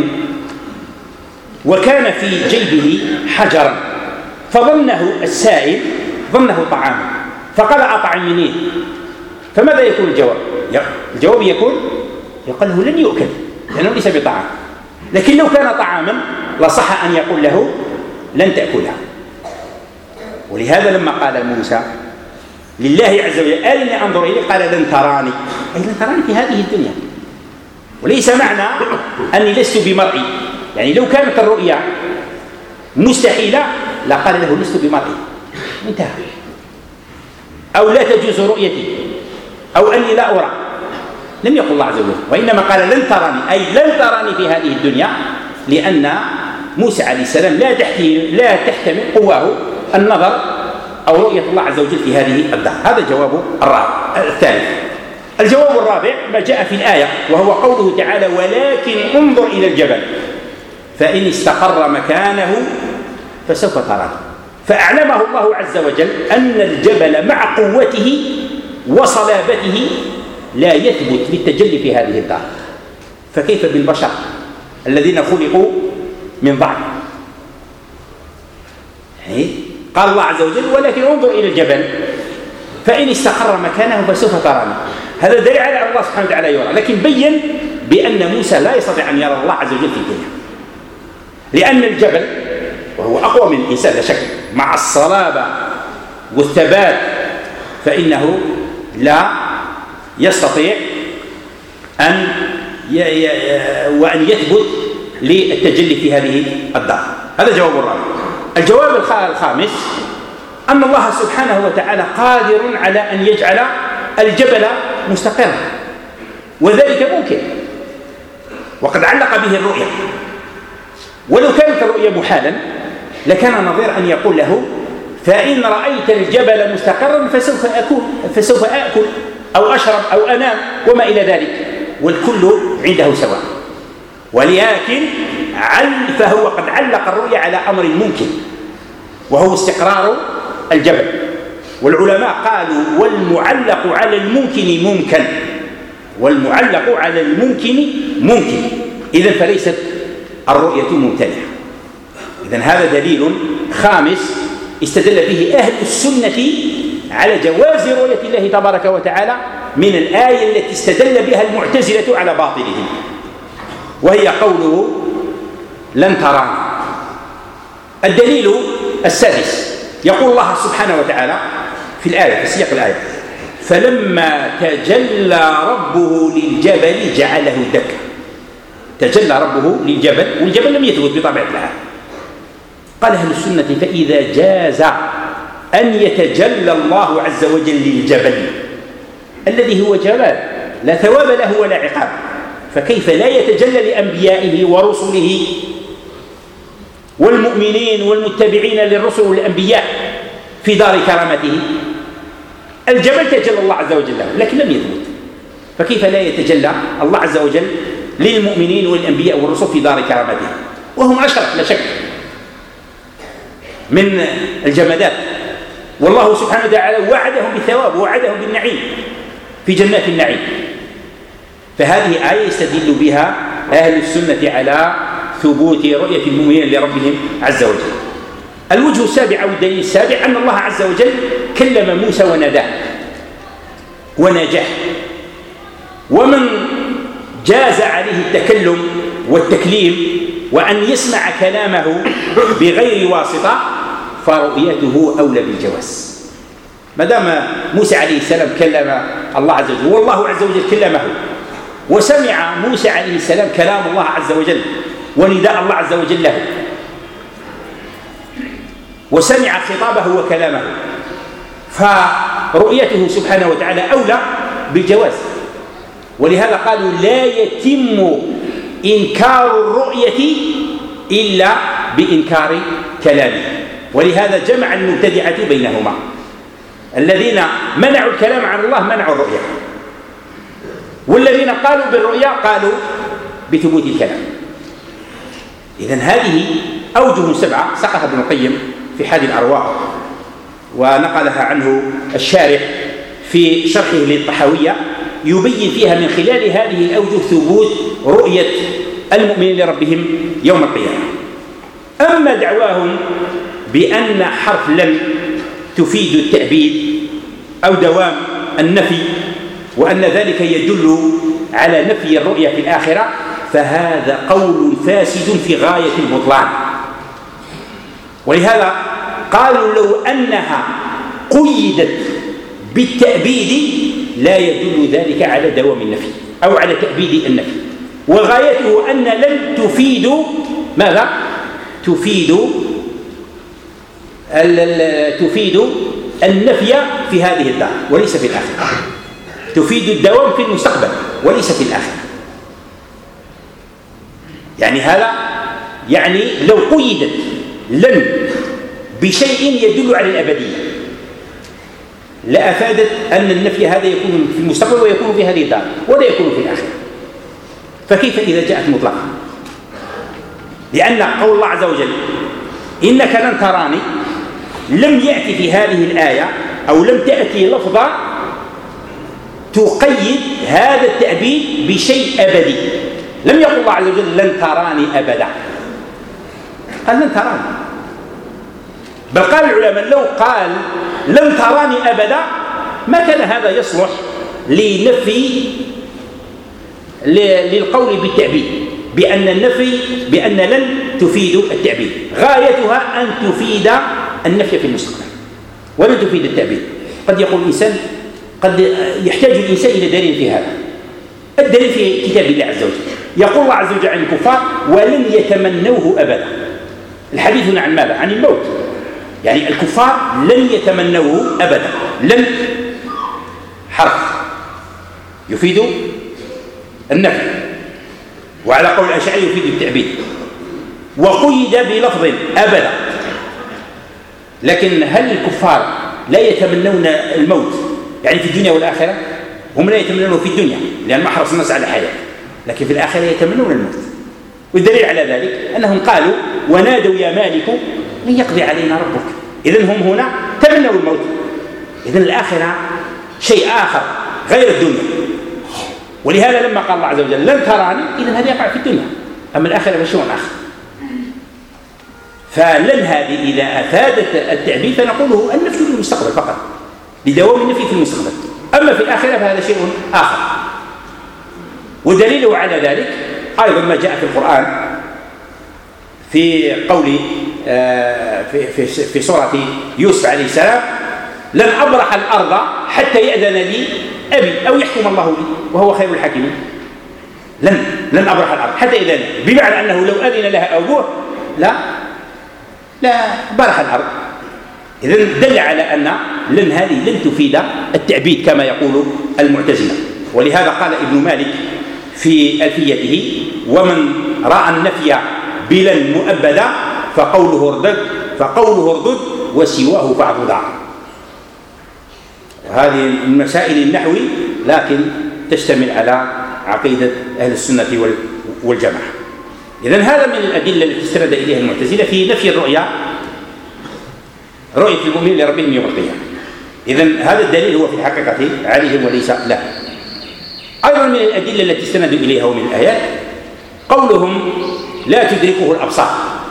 وكان في جيبه حجرا فظنه السائل ظنه طعاما فقال أطعمنيه، فماذا يكون الجواب؟ الجواب يكون يقول له لن يؤكل لأنه ليس بطعام، لكن لو كان طعاما لصح أن يقول له لن تأكلها. ولهذا لما قال موسى لله عز وجل أرني أنظر إليك قال لن تراني، أي لن تراني في هذه الدنيا، وليس معنى أني لست بمرئي. يعني لو كانت الرؤيا مستحيلة لقال له لست بمرئي، انتهى. أو لا تجوز رؤيتي، أو أني لا أرى، لم يقل الله عز وجل، وإنما قال لن تراني، أي لن تراني في هذه الدنيا، لأن موسى عليه السلام لا تحتمل قواه النظر أو رؤية الله عز وجل في هذه الدار. هذا الجواب الثالث. الجواب الرابع ما جاء في الآية، وهو قوله تعالى ولكن انظر إلى الجبل فإن استقر مكانه فسوف تراني. فأعلمه الله عز وجل أن الجبل مع قوته وصلابته لا يثبت للتجلي في هذه الدار، فكيف بالبشر الذين خلقوا من ضعف؟ قال الله عز وجل ولكن انظر إلى الجبل فإن استقر مكانه فسوف تراني. هذا دليل على أن الله سبحانه وتعالى يرى، لكن بين بأن موسى لا يستطيع أن يرى الله عز وجل في الدنيا، لأن الجبل وهو أقوى من الإنسان لا شك، مع الصلابة والثبات فإنه لا يستطيع أن يثبت للتجلي في هذه الدار. هذا الجواب الرابع. الجواب الخامس أن الله سبحانه وتعالى قادر على أن يجعل الجبل مستقرا، وذلك ممكن، وقد علق به الرؤيا. ولو كانت الرؤيا محالا لكان نظير أن يقول له فإن رأيت الجبل مستقرا فسوف أكل أو أشرب أو أنام وما إلى ذلك، والكل عنده سواء. ولكن فهو قد علق الرؤيا على أمر ممكن وهو استقرار الجبل. والعلماء قالوا والمعلق على الممكن ممكن، والمعلق على الممكن ممكن، إذن فليست الرؤية ممتنعة. إذن هذا دليل خامس استدل به أهل السنة على جواز رؤية الله تبارك وتعالى من الآية التي استدل بها المعتزلة على باطلهم، وهي قوله لن تراني. الدليل السادس يقول الله سبحانه وتعالى في الآية في سياق الآية فلما تجلى ربه للجبل جعله دكا. تجلى ربه للجبل، والجبل لم يثبت بطبيعة الحال. قال أهل السنة فإذا جاز أن يتجلى الله عز وجل للجبل الذي هو جبل لا ثواب له ولا عقاب، فكيف لا يتجلى لأنبيائه ورسله والمؤمنين والمتبعين للرسل والأنبياء في دار كرامته؟ الجبل تجلى الله عز وجل له لكن لم يثبت، فكيف لا يتجلى الله عز وجل للمؤمنين والأنبياء والرسل في دار كرامته؟ وهم أشرف لا شك من الجمادات، والله سبحانه وتعالى وعدهم بالثواب ووعدهم بالنعيم في جنات النعيم. فهذه آية يستدل بها أهل السنة على ثبوت رؤية المؤمنين لربهم عز وجل. الوجه السابع أو الدليل السابع أن الله عز وجل كلم موسى وناداه ونجاه، ومن جاز عليه التكلم والتكليم وأن يسمع كلامه بغير واسطة فرؤيته أولى بالجواز. ما دام موسى عليه السلام كلم الله عز وجل والله عز وجل كلمه، وسمع موسى عليه السلام كلام الله عز وجل ونداء الله عز وجل له، وسمع خطابه وكلامه، فرؤيته سبحانه وتعالى أولى بالجواز. ولهذا قالوا لا يتم إنكار الرؤية إلا بإنكار كلامه. ولهذا جمع المبتدعة بينهما، الذين منعوا الكلام عن الله منعوا الرؤية، والذين قالوا بالرؤيا قالوا بثبوت الكلام. إذن هذه أوجه سبعة سقها ابن القيم في حاد الأرواح، ونقلها عنه الشارح في شرحه للطحاوية، يبين فيها من خلال هذه الأوجه ثبوت رؤية المؤمنين لربهم يوم القيامة. أما دعواهم بأن حرف لم تفيد التأبيد أو دوام النفي، وأن ذلك يدل على نفي الرؤية في الآخرة، فهذا قول فاسد في غاية البطلان. ولهذا قالوا لو أنها قيدت بالتأبيد لا يدل ذلك على دوام النفي أو على تأبيد النفي، وغايته أن لم تفيد ماذا؟ تفيد تفيد النفي في هذه الدار وليس في الآخرة، تفيد الدوام في المستقبل وليس في الآخرة. يعني هذا يعني لو قيدت لن بشيء يدل على الأبدية لأفادت أن النفي هذا يكون في المستقبل ويكون في هذه الدار ولا يكون في الآخرة. فكيف إذا جاءت مطلقة؟ لأن قول الله عز وجل إنك لن تراني لم يأتي في هذه الآية أو لم تأتي لفظة تقيد هذا التأبيد بشيء أبدي. لم يقل الله عز وجل لن تراني أبدا، قال لن تراني. بل قال العلماء لو قال لن تراني أبدا ما كان هذا يصلح لنفي للقول بالتأبيد بأن النفي بأن لن تفيد التأبيد، غايتها أن تفيد النفي في المستقبل ولن تفيد التأبيد. قد يقول الإنسان قد يحتاج الإنسان إلى دليل في هذا. الدليل في كتاب الله عز وجل يقول الله عز وجل عن الكفار ولن يتمنوه أبدا. الحديث هنا عن ماذا؟ عن الموت. يعني الكفار لن يتمنوه أبدا. لن حرف يفيد النفي، وعلى قول الأشاعرة يفيد التأبيد، وقيد بلفظ أبدا. لكن هل الكفار لا يتمنون الموت يعني في الدنيا والآخرة؟ هم لا يتمنونه في الدنيا لأن ما حرص الناس على حياة، لكن في الآخرة يتمنون الموت. والدليل على ذلك أنهم قالوا ونادوا يا مالك من يقضي علينا ربك. إذن هم هنا تمنوا الموت. إذن الآخرة شيء آخر غير الدنيا. ولهذا لما قال الله عز وجل لن تراني إذن هذا يقع في الدنيا، أما الآخرة فشيء آخر. فلن هذه إذا أفادت التعبير فنقوله النفي في المستقبل فقط لدوام النفي في المستقبل، أما في الآخرة فهذا شيء آخر. ودليله على ذلك أيضا ما جاء في القرآن في قول في سورة يوسف عليه السلام لن أبرح الأرض حتى يأذن لي أبي أو يحكم الله لي وهو خير الحاكمين. لن أبرح الأرض حتى يأذن لي، بمعنى أنه لو أذن لها أبوه لا برح الأرض. إذن دل على أن لن هذه لن تفيد التعبيد كما يقول المعتزلة. ولهذا قال ابن مالك في ألفيته ومن رأى النفي بلن مؤبدا فقوله اردد وسواه فاعبدا. وهذه المسائل النحوي لكن تشتمل على عقيدة أهل السنة والجماعة. إذن هذا من الأدلة التي استند إليها المعتزلة في نفي الرؤيا، رؤية المؤمن لربهم يوم القيامة. إذن هذا الدليل هو في الحقيقة عليهم وليس له. أيضا من الأدلة التي استندوا إليها ومن الآيات قولهم لا تدركه الأبصار،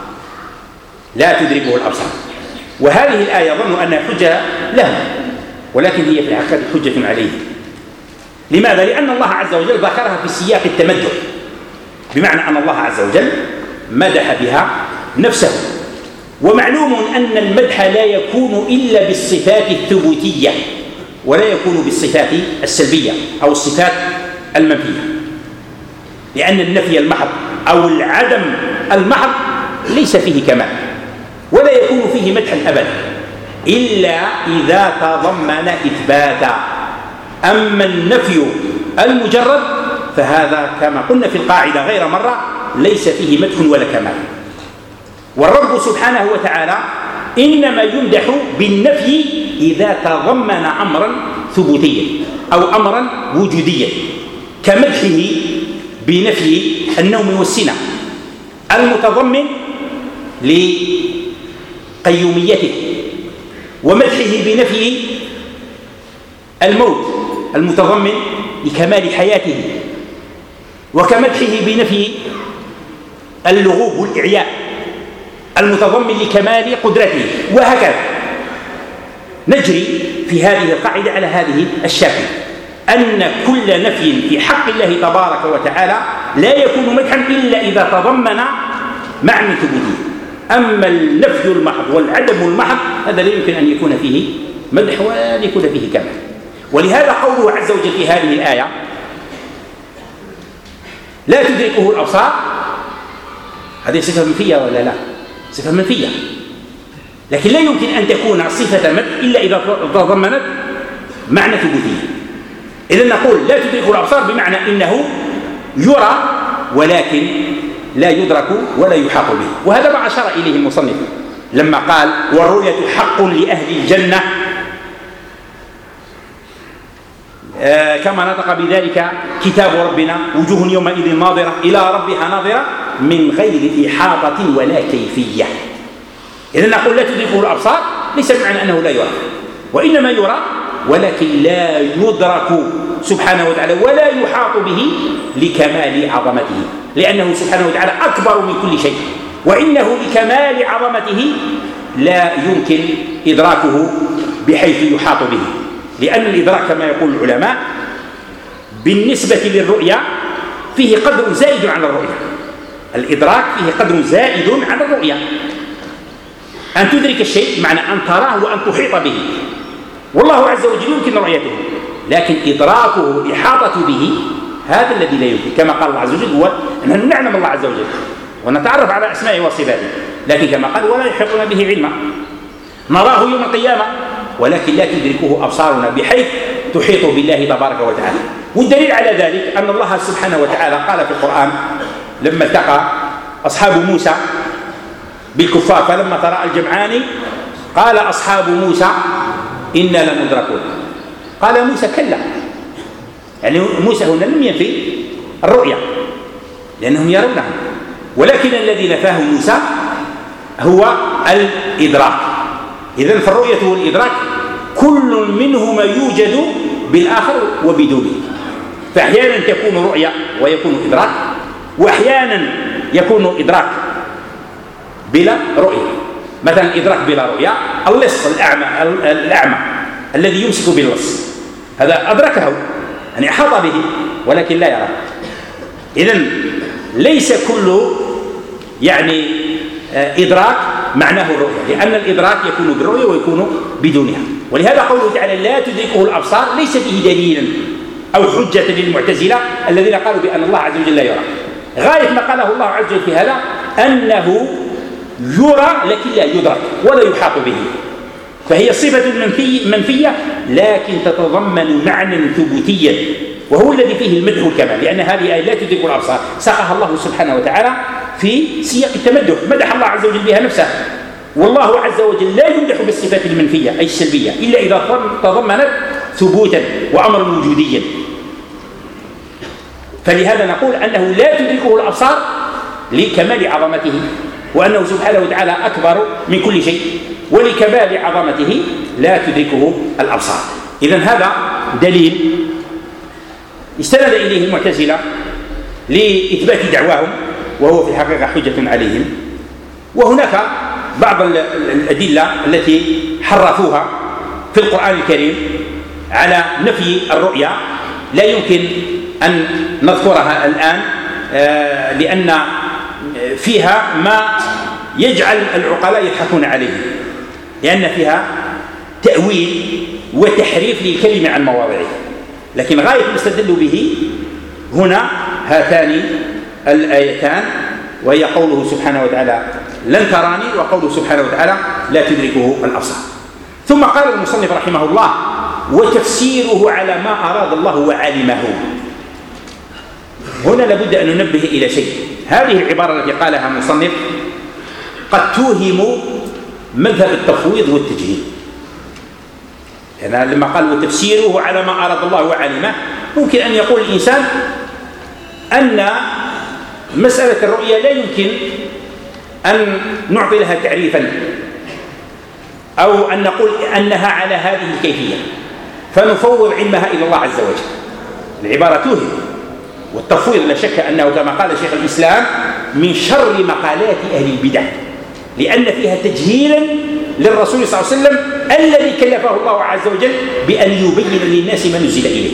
وهذه الآية ظنوا أنها حجة لهم ولكن هي في الحقيقة حجة عليهم. لماذا؟ لأن الله عز وجل ذكرها في سياق التمدح، بمعنى أن الله عز وجل مدح بها نفسه. ومعلوم أن المدح لا يكون إلا بالصفات الثبوتية ولا يكون بالصفات السلبية أو الصفات المنفية، لأن النفي المحض أو العدم المحض ليس فيه كمال ولا يكون فيه مدح أبدا إلا إذا تضمن إثباتا. أما النفي المجرد فهذا كما قلنا في القاعدة غير مرة ليس فيه مدح ولا كمال. والرب سبحانه وتعالى إنما يمدح بالنفي إذا تضمن أمرا ثبوتيا أو أمرا وجوديا، كمدحه بنفي النوم والسنة المتضمن لقيوميته، ومدحه بنفي الموت المتضمن لكمال حياته، وكمدحه بنفي اللغوب والإعياء المتضمن لكمال قدرته، وهكذا نجري في هذه القاعدة على هذه الشكل، أن كل نفي في حق الله تبارك وتعالى لا يكون مدحا إلا إذا تضمن معنى ثبوتي. أما النفي المحض والعدم المحض هذا لا يمكن أن يكون فيه مدح ولا يكون فيه كمال. ولهذا قوله عز وجل في هذه الآية لا تدركه الأبصار، هذه صفة منفية ولا لا؟ صفة منفية، لكن لا يمكن أن تكون صفة مدح إلا إذا تضمنت معنى ثبوتية. إذن نقول لا تدركه الأبصار بمعنى إنه يرى ولكن لا يدرك ولا يحاط به. وهذا ما أشار إليه المصنف لما قال والرؤية حق لأهل الجنة، كما نطق بذلك كتاب ربنا وجوه يومئذ ناظرة إلى ربها ناظرة من غير إحاطة ولا كيفية. إذن نقول لا تدركه الأبصار ليس بمعنى أنه لا يرى، وإنما يرى ولكن لا يدرك سبحانه وتعالى ولا يحاط به لكمال عظمته، لأنه سبحانه وتعالى أكبر من كل شيء، وإنه لكمال عظمته لا يمكن إدراكه بحيث يحاط به، لأن الإدراك كما يقول العلماء بالنسبة للرؤيا فيه قدر زائد عن الرؤيا. الإدراك فيه قدر زائد عن الرؤيا. أن تدرك الشيء معنى أن تراه وأن تحيط به، والله عز وجل يمكن رؤيته، لكن إدراكه الإحاطة به هذا الذي لا يمكن. كما قال الله عز وجل هو أننا نعلم الله عز وجل ونتعرف على أسمائه وصفاته، لكن كما قال ولا يحيطون به علما. نراه يوم القيامة ولكن لا تدركه أبصارنا بحيث تحيط بالله تبارك وتعالى. والدليل على ذلك أن الله سبحانه وتعالى قال في القرآن لما التقى أصحاب موسى بالكفار فلما تراءى الجمعان قال أصحاب موسى إنا لمدركون. قال موسى كلا، يعني موسى هنا لم ينفي الرؤيا لأنهم يرونها، ولكن الذي نفاه موسى هو الإدراك. إذن فالرؤية والإدراك كل منهما يوجد بالآخر وبدونه، فأحيانا تكون رؤيا ويكون إدراك، وأحيانا يكون إدراك بلا رؤية. مثلا إدراك بلا رؤيا اللص الأعمى الذي يمسك باللص هذا أدركه، يعني أحاط به ولكن لا يرى. إذن ليس كل يعني إدراك معناه الرؤية، لأن الإدراك يكون بالرؤية ويكون بدونها. ولهذا قوله تعالى لا تدركه الأبصار ليس فيه دليلا أو حجة للمعتزلة الذين قالوا بأن الله عز وجل لا يرى. غاية ما قاله الله عز وجل في هذا أنه يرى لكن لا يدرك ولا يحاط به، فهي صفة منفية لكن تتضمن معنى ثبوتيا، وهو الذي فيه المدح والكمال، لأن هذه آية لا تدرك الأبصار ساقها الله سبحانه وتعالى في سياق التمدح، مدح الله عز وجل بها نفسه. والله عز وجل لا يمدح بالصفات المنفية أي السلبية إلا إذا تضمنت ثبوتا وأمرا وجوديا. فلهذا نقول أنه لا تدركه الأبصار لكمال عظمته، وأنه سبحانه وتعالى أكبر من كل شيء، ولكمال عظمته لا تدركه الأبصار. إذن هذا دليل استند إليه المعتزلة لإثبات دعواهم، وهو في الحقيقة حجة عليهم. وهناك بعض الأدلة التي حرفوها في القرآن الكريم على نفي الرؤيا لا يمكن أن نذكرها الآن، لأن فيها ما يجعل العقلاء يضحكون عليه، لأن فيها تأويل وتحريف للكلمة عن مواضعه. لكن غاية ما استدلوا به هنا هاتان الآيتان، وهي قوله سبحانه وتعالى لن تراني، وقوله سبحانه وتعالى لا تدركه الأبصار. ثم قال المصنف رحمه الله وتفسيره على ما أراد الله وعلمه. هنا لابد أن ننبه إلى شيء. هذه العبارة التي قالها المصنف قد توهم مذهب التفويض والتجهيل، يعني لما قال وتفسيره على ما أراد الله وعلمه ممكن أن يقول الإنسان أن مسألة الرؤية لا يمكن أن نعطي لها تعريفا أو أن نقول أنها على هذه الكيفية فنفوض علمها إلى الله عز وجل. العبارة توهم، والتفويض لا شك أنه كما قال شيخ الإسلام من شر مقالات أهل البدع، لأن فيها تجهيلا للرسول صلى الله عليه وسلم الذي كلفه الله عز وجل بأن يبين للناس ما نزل إليه،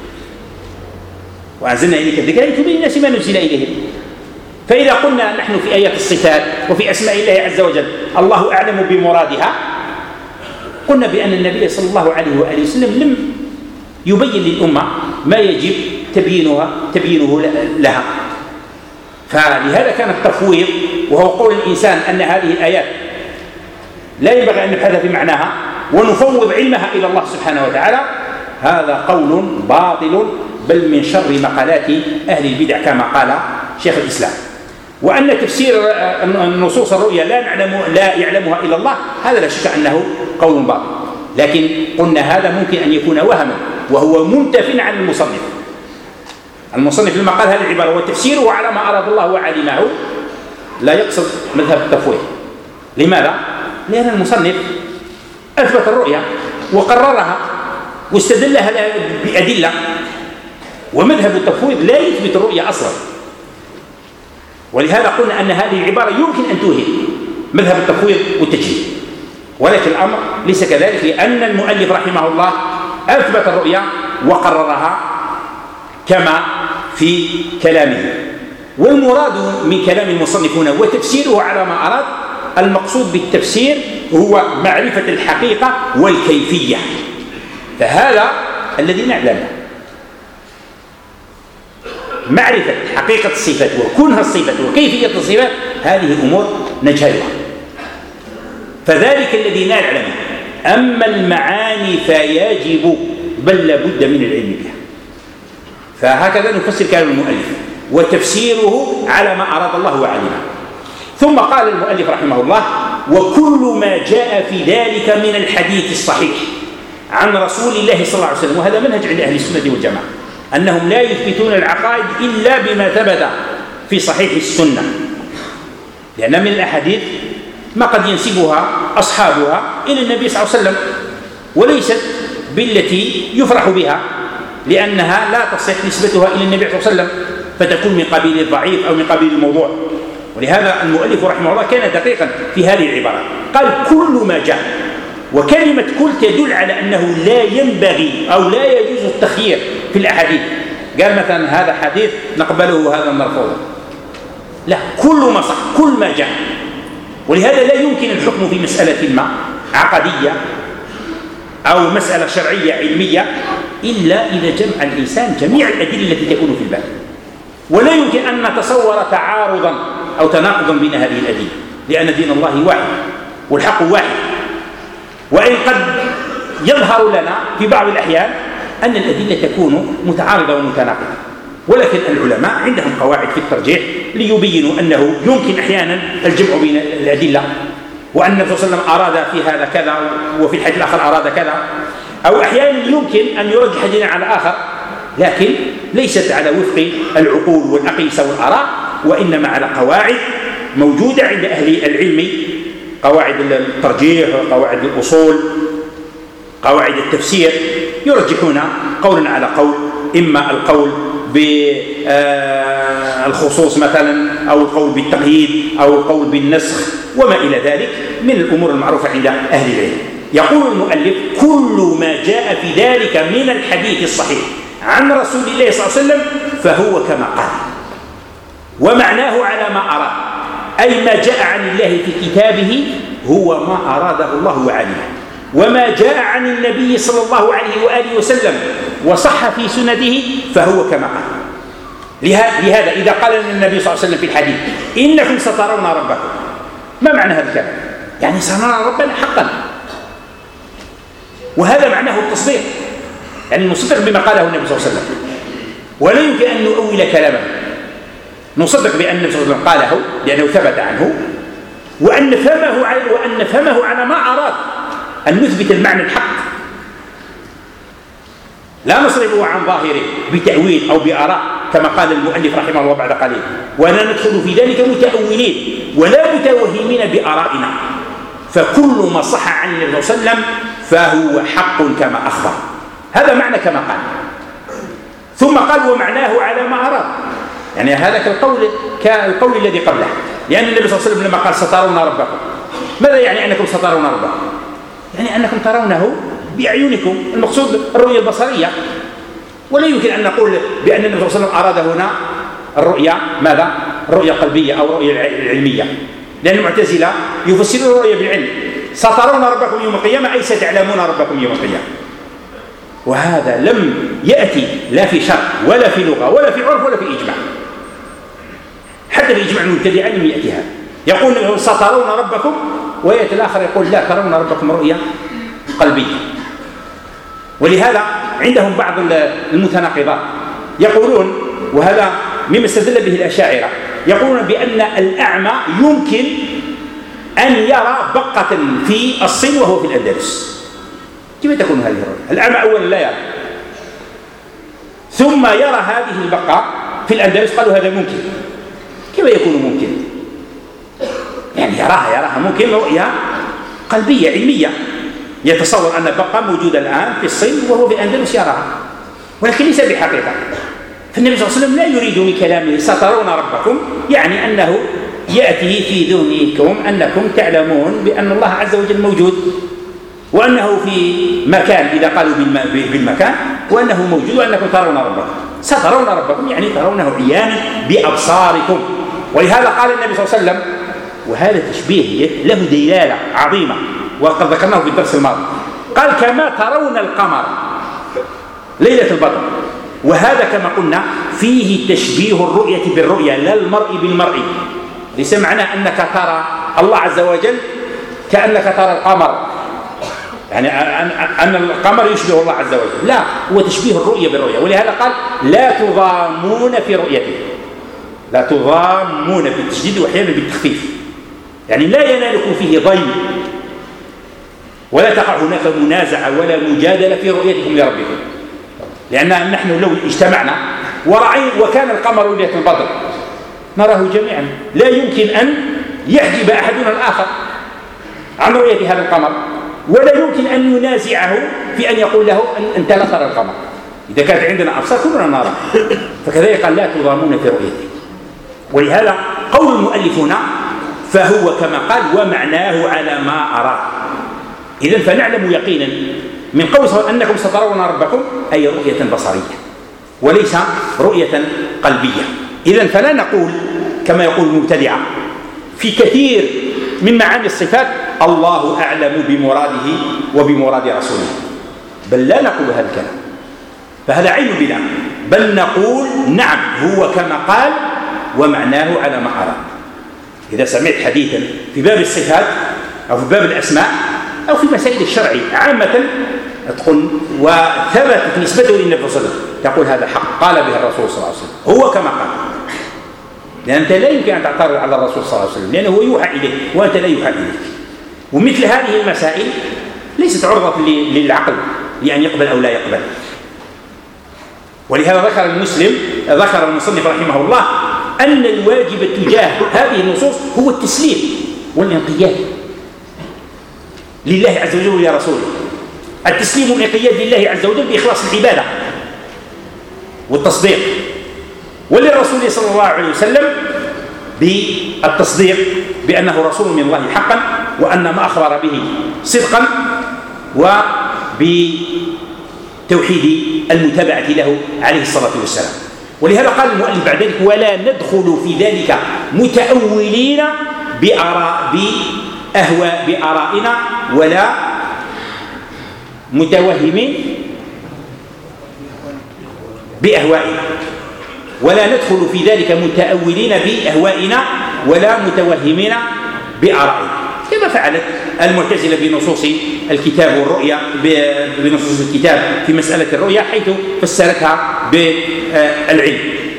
وأنزلنا إليك الذكر لتبين للناس ما نزل إليهم. فإذا قلنا نحن في آيات الصفات وفي أسماء الله عز وجل الله أعلم بمرادها، قلنا بأن النبي صلى الله عليه وآله وسلم لم يبين للأمة ما يجب تبيينه لها. فلهذا كان التفويض، وهو قول الإنسان أن هذه الآيات لا ينبغي أن نبحث في معناها ونفوض علمها إلى الله سبحانه وتعالى، هذا قول باطل بل من شر مقالات أهل البدع كما قال شيخ الإسلام. وأن تفسير النصوص الرؤيا لا يعلمها إلا الله، هذا لا شك أنه قول باطل، لكن قلنا هذا ممكن أن يكون وهما وهو منتف عن المصنف. المصنف لما قال هذه العبارة وتفسيره على ما أراد الله وعلمه لا يقصد مذهب التفويض. لماذا؟ لأن المصنف أثبت الرؤيا وقررها واستدلها بأدلة، ومذهب التفويض لا يثبت الرؤيا أصلا. ولهذا قلنا أن هذه العبارة يمكن أن توهم مذهب التفويض والتجريد، ولكن الأمر ليس كذلك، لأن المؤلف رحمه الله أثبت الرؤيا وقررها كما في كلامه. والمراد من كلام المصنف هنا وتفسيره على ما أراد، المقصود بالتفسير هو معرفة الحقيقة والكيفية، فهذا الذي نعلمه. معرفة حقيقة الصفات وكونها الصفات وكيفية الصفات هذه أمور نجهلها، فذلك الذي نعلمه. أما المعاني فيجب بل لابد من العلم بها. فهكذا نفسر كلام المؤلف وتفسيره على ما أراد الله وعلمه. ثم قال المؤلف رحمه الله وكل ما جاء في ذلك من الحديث الصحيح عن رسول الله صلى الله عليه وسلم. وهذا منهج عند أهل السنة والجماعة، أنهم لا يثبتون العقائد إلا بما ثبت في صحيح السنة، لأن من الأحاديث ما قد ينسبها أصحابها إلى النبي صلى الله عليه وسلم، وليست بالتي يفرح بها، لأنها لا تصح نسبتها إلى النبي صلى الله عليه وسلم، فتكون من قبيل الضعيف أو من قبيل الموضوع. ولهذا المؤلف رحمه الله كان دقيقا في هذه العبارة، قال كل ما جاء، وكلمة كل تدل على أنه لا ينبغي أو لا يجوز التخيير في الأحاديث. قال مثلا هذا حديث نقبله وهذا نرفضه، لا، كل ما صح، كل ما جاء. ولهذا لا يمكن الحكم في مسألة ما عقدية أو مسألة شرعية علمية إلا إذا جمع الإنسان جميع الأدلة التي تكون في الباب، ولا يمكن أن نتصور تعارضا أو تناقضا بين هذه الأدلة، لأن دين الله واحد والحق واحد. وإن قد يظهر لنا في بعض الأحيان أن الأدلة تكون متعارضة ومتناقضة، ولكن العلماء عندهم قواعد في الترجيح ليبينوا أنه يمكن أحيانا الجمع بين الأدلة، وأن النبي صلى الله عليه وسلم أراد في هذا كذا وفي الحديث الآخر أراد كذا، أو أحيانا يمكن أن يرجح دين على آخر، لكن ليست على وفق العقول والأقيسة والآراء، وإنما على قواعد موجودة عند أهل العلم، قواعد الترجيح وقواعد الأصول، قواعد التفسير، يرجحون قولا على قول، إما القول بالخصوص مثلا، أو القول بالتقييد، أو القول بالنسخ، وما إلى ذلك من الأمور المعروفة عند أهل العلم. يقول المؤلف كل ما جاء في ذلك من الحديث الصحيح عن رسول الله صلى الله عليه وسلم فهو كما قال، ومعناه على ما أراد، أي ما جاء عن الله في كتابه هو ما أراده الله وعلمه، وما جاء عن النبي صلى الله عليه وآله وسلم وصح في سنته فهو كما قال. لهذا إذا قال النبي صلى الله عليه وسلم في الحديث إنكم سترون ربكم، ما معنى هذا الكلام؟ يعني سنرى ربنا حقا، وهذا معناه التصديق، يعني نصدق بما قاله النبي صلى الله عليه وسلم، ولا يمكن أن نؤول كلامه. نصدق بأن النبي صلى الله عليه وسلم قاله لأنه ثبت عنه، وأن نفهمه على ما أراد، أن نثبت المعنى الحق، لا نصرفه عن ظاهره بتأويل أو بآراء كما قال المؤلف رحمه الله بعد قليل، ولا ندخل في ذلك متأولين ولا متوهمين بآرائنا، فكل ما صح عن النبي صلى الله عليه وسلم فهو حق كما أخبر. هذا معنى كما قال. ثم قال ومعناه على ما أراد، يعني هذا كالقول الذي قبله، لأن النبي صلى الله عليه وسلم لما قال سترون ربكم، ماذا يعني أنكم سترون ربكم؟ يعني أنكم ترونه بأعينكم، المقصود الرؤية البصرية. ولا يمكن أن نقول بأن النبي صلى الله عليه وسلم أراد هنا الرؤية ماذا؟ الرؤية القلبية أو الرؤية العلمية، لأن المعتزلة يفسرون الرؤية بالعلم، سترون ربكم يوم القيامة أي ستعلمون ربكم يوم القيامة. وهذا لم يأتي لا في شرع ولا في لغة ولا في عرف ولا في إجماع، حتى في إجماع المبتدعين لم يأتي هذا. يقول سترون ربكم وآية الآخر يقول لا ترون ربكم رؤيا قلبية. ولهذا عندهم بعض المتناقضات يقولون، وهذا مما استدل به الأشاعرة، يقولون بأن الأعمى يمكن أن يرى بقة في الصين وهو في الأندلس. كيف تكون هذه الرؤيا؟ الأعمى أولا لا يرى، ثم يرى هذه البقة في الأندلس، قالوا هذا ممكن. كيف يكون ممكن؟ يعني يراها ممكن رؤيا قلبية علمية، يتصور أن بقة موجودة الآن في الصين وهو في الأندلس يراها، ولكن ليس بحقيقة. فالنبي صلى الله عليه وسلم لا يريد من كلامه سترون ربكم، يعني أنه يأتي في ذهنكم أنكم تعلمون بأن الله عز وجل موجود، وأنه في مكان إذا قالوا بالمكان، وأنه موجود، وأنكم ترون ربكم. سترون ربكم يعني ترونه عيانا بأبصاركم. ولهذا قال النبي صلى الله عليه وسلم، وهذا تشبيه له دلالة عظيمة وقد ذكرناه في الدرس الماضي، قال كما ترون القمر ليلة البدر. وهذا كما قلنا فيه تشبيه الرؤية بالرؤية، لا المرء بالمرء. ليس معناه أنك ترى الله عز وجل كأنك ترى القمر، يعني أن القمر يشبه الله عز وجل، لا، هو تشبيه الرؤية بالرؤية. ولهذا قال لا تضامون في رؤيته، لا تضامون بالتشديد وأحيانا بالتخفيف، يعني لا ينالكم فيه ضيم، ولا تقع هناك منازعة ولا مجادلة في رؤيتكم لربكم. لأن نحن لو اجتمعنا ورأينا وكان القمر ليلة البدر نراه جميعا، لا يمكن أن يحجب أحدنا الآخر عن رؤية هذا القمر، ولا يمكن أن ينازعه في أن يقول له أنت لا ترى القمر. إذا كانت عندنا أبصار كلنا نرى، فكذلك قال لا تضامون في رؤيته. ولهذا قول المؤلفون فهو كما قال ومعناه على ما أراه. إذن فنعلم يقينا من قول أنكم سترون ربكم أي رؤية بصرية وليس رؤية قلبية. إذن فلا نقول كما يقول المبتدعة في كثير من معاني الصفات الله أعلم بمراده وبمراد رسوله، بل لا نقول هذا الكلام، فهذا عين بلا، بل نقول نعم هو كما قال ومعناه على ما أرى. إذا سمعت حديثا في باب الصفات أو في باب الأسماء أو في مسائل الشرع عامة تقول وثبتت نسبته للنبي صلى الله عليه وسلم، تقول هذا حق قال به الرسول صلى الله عليه وسلم، هو كما قال، لأن أنت لا يمكن أن تعترض على الرسول صلى الله عليه وسلم لأنه هو يوحى إليه وأنت لا يوحى إليك. ومثل هذه المسائل ليست عرضة للعقل يعني يقبل أو لا يقبل. ولهذا ذكر المصنف رحمه الله أن الواجب تجاه هذه النصوص هو التسليم والانقياد لله عز وجل ولرسوله، التسليم والانقياد لله عز وجل بإخلاص العبادة والتصديق، وللرسول صلى الله عليه وسلم بالتصديق بأنه رسول من الله حقا، وأن ما أخبر به صدقا، وبتوحيد المتابعة له عليه الصلاة والسلام. ولهذا قال المؤلف بعد ذلك ولا ندخل في ذلك متأولين بآرائنا ولا متوهمين بأهوائنا، ولا ندخل في ذلك متأولين بأهوائنا ولا متوهمين بآرائنا، كما فعلت المعتزلة بنصوص الكتاب والرؤيا، بنصوص الكتاب في مسألة الرؤيا حيث فسرتها بالعلم.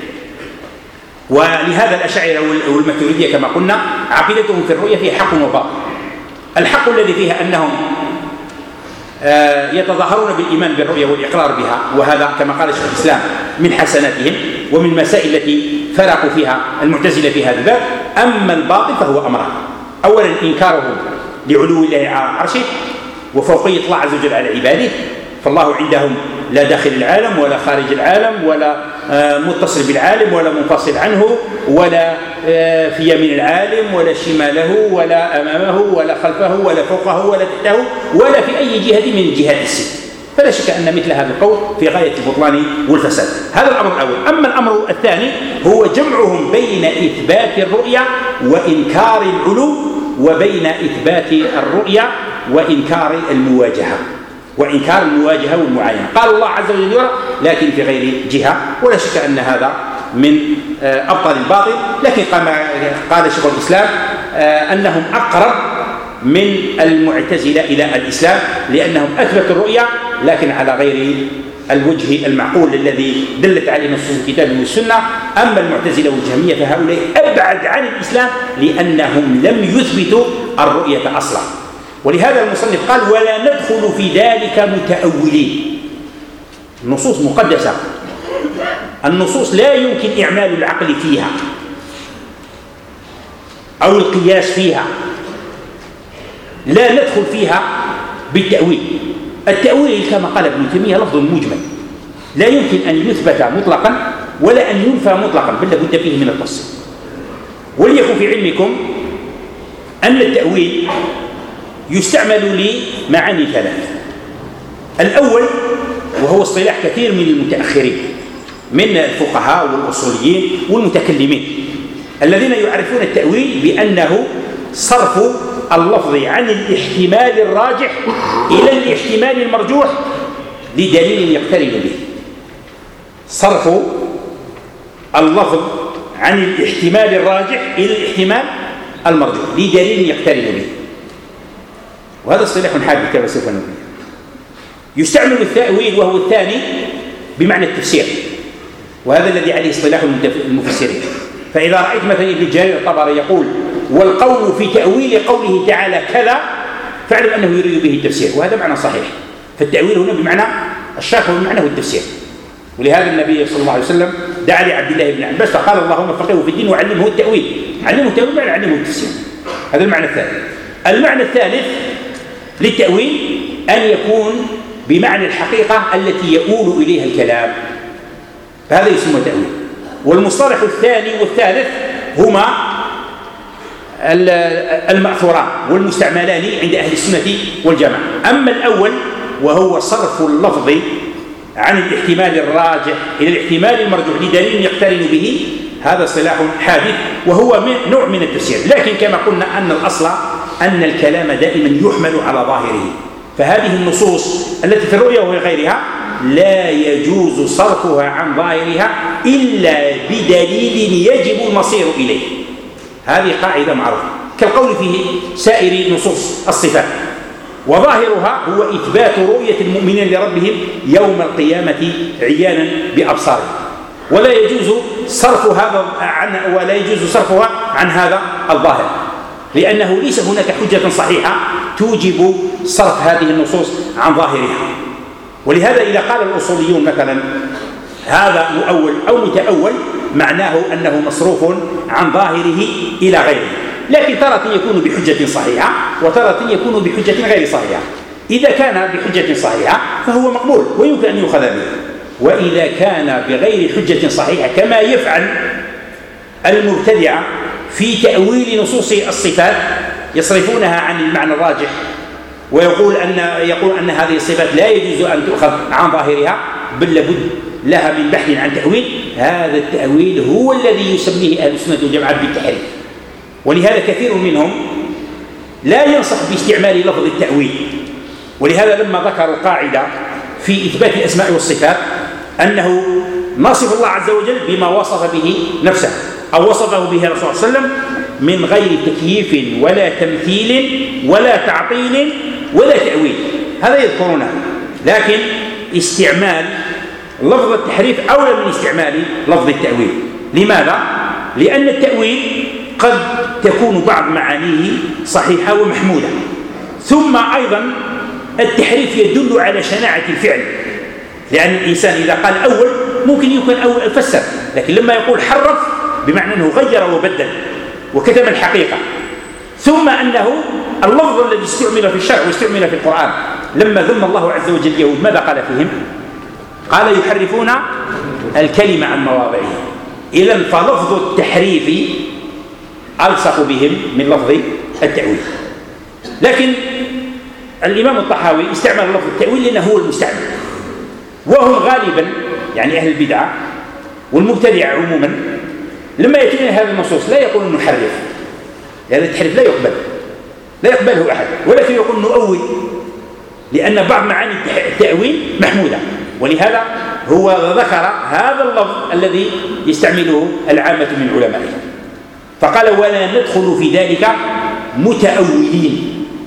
ولهذا الأشاعرة والماتريدية كما قلنا عقيدتهم في الرؤيا فيها حق وباطل. الحق الذي فيها أنهم يتظاهرون بالإيمان بالرؤيا والإقرار بها، وهذا كما قال شيخ الإسلام من حسناتهم ومن المسائل التي فرقوا فيها المعتزلة في هذا الباب. أما الباطل فهو أمران: أولا إنكارهم لعلو الله على عرشه وفوقية الله عز وجل على عباده، فالله عندهم لا داخل العالم ولا خارج العالم ولا متصل بالعالم ولا منفصل عنه ولا في يمين العالم ولا شماله ولا أمامه ولا خلفه ولا فوقه ولا تحته ولا في أي جهة من الجهات الست. فلا شك أن مثل هذا القول في غاية البطلان والفساد. هذا الأمر الأول. أما الأمر الثاني هو جمعهم بين إثبات الرؤيا وإنكار العلو، وبين إثبات الرؤيا وإنكار المواجهة والمعاينة. قال الله عز وجل يرى لكن في غير جهة، ولا شك أن هذا من أبطال الباطل. لكن قال شيخ الإسلام أنهم أقرب من المعتزلة إلى الإسلام، لأنهم أثبتوا الرؤيا لكن على غير الوجه المعقول الذي دلت عليه نصوص الكتاب والسنة. أما المعتزلة والجهمية فهؤلاء أبعد عن الإسلام لأنهم لم يثبتوا الرؤية أصلا. ولهذا المصنف قال: ولا ندخل في ذلك متأولين. النصوص مقدسة، النصوص لا يمكن إعمال العقل فيها أو القياس فيها، لا ندخل فيها بالتأويل. التأويل كما قال ابن تيمية لفظ مجمل لا يمكن أن يثبت مطلقا ولا أن ينفى مطلقا، بل لابد فيه من التفصيل. وليكن في علمكم أن التأويل يستعمل لمعاني ثلاث. الأول وهو اصطلاح كثير من المتأخرين من الفقهاء والأصوليين والمتكلمين الذين يعرفون التأويل بأنه صرف اللفظ عن الاحتمال الراجح إلى الاحتمال المرجوح لدليل يقترن به. صرف اللفظ عن الاحتمال الراجح إلى الاحتمال المرجوح لدليل يقترن به، وهذا اصطلاح حادث كما سوف نبين. يستعمل التأويل وهو الثاني بمعنى التفسير، وهذا الذي عليه اصطلاح المفسرين. فإذا رأيت مثلا ابن جرير الطبري يقول: والقول في تأويل قوله تعالى كذا، فاعلم أنه يريد به التفسير، وهذا معنى صحيح. فالتأويل هنا بمعنى الشرح وبمعنى التفسير. ولهذا النبي صلى الله عليه وسلم دعا لعبد الله بن عباس فقال: اللهم فقهه في الدين وعلمه التأويل. علمه التأويل معنى علمه التفسير. هذا المعنى الثاني. المعنى الثالث للتأويل أن يكون بمعنى الحقيقة التي يؤول إليها الكلام، فهذا يسمى تأويل. والمصطلح الثاني والثالث هما المأثوران والمستعملان عند أهل السنة والجماعة. أما الأول وهو صرف اللفظ عن الاحتمال الراجح إلى الاحتمال المرجوح لدليل يقترن به، هذا صلاح حادث وهو نوع من التفسير. لكن كما قلنا أن الأصل أن الكلام دائما يحمل على ظاهره، فهذه النصوص التي في الرؤيا وفي غيرها لا يجوز صرفها عن ظاهرها إلا بدليل يجب المصير إليه. هذه قاعدة معروفة كالقول في سائر نصوص الصفات، وظاهرها هو إثبات رؤية المؤمنين لربهم يوم القيامة عيانا بأبصارهم، ولا يجوز صرفها عن هذا الظاهر، لأنه ليس هناك حجة صحيحة توجب صرف هذه النصوص عن ظاهرها. ولهذا إذا قال الأصوليون مثلا هذا مؤول أو متأول، معناه أنه مصروف عن ظاهره إلى غيره، لكن تارة يكون بحجة صحيحة وتارة يكون بحجة غير صحيحة. إذا كان بحجة صحيحة فهو مقبول ويمكن أن يؤخذ به، وإذا كان بغير حجة صحيحة كما يفعل المبتدعة في تأويل نصوص الصفات، يصرفونها عن المعنى الراجح ويقول أن هذه الصفات لا يجوز أن تؤخذ عن ظاهرها بل لابد لها من بحث عن تأويل. هذا التأويل هو الذي يسميه أهل السنة والجماعة بالتحريف. ولهذا كثير منهم لا ينصح باستعمال لفظ التأويل. ولهذا لما ذكروا قاعدة في إثبات الأسماء والصفات أنه نصف الله عز وجل بما وصف به نفسه أو وصفه به الرسول صلى الله عليه وسلم من غير تكييف ولا تمثيل ولا تعطيل ولا تأويل، هذا يذكرونه. لكن استعمال لفظ التحريف أولى من استعمال لفظ التأويل. لماذا؟ لأن التأويل قد تكون بعض معانيه صحيحة ومحمودة، ثم أيضا التحريف يدل على شناعة الفعل، لأن الإنسان إذا قال أول ممكن يكون أول فسر، لكن لما يقول حرف بمعنى أنه غير وبدل وكتم الحقيقة. ثم أنه اللفظ الذي استعمل في الشرع واستعمل في القرآن لما ذم الله عز وجل اليهود ماذا قال فيهم؟ قال يحرفون الكلمة عن مواضعه. إذن فلفظ التحريف ألصق بهم من لفظ التأويل. لكن الإمام الطحاوي استعمل لفظ التأويل لأنه هو المستعمل، وهم غالبا يعني أهل البدعة والمبتدع عموما لما يأتون هذا النصوص لا يقولون نحرف، لأن التحريف لا يقبله أحد، ولكن يقول نؤول، لأن بعض معاني التأويل محمودة. ولهذا هو ذكر هذا اللفظ الذي يستعمله العامة من علمائه، فقال ولا ندخل في ذلك متأولين.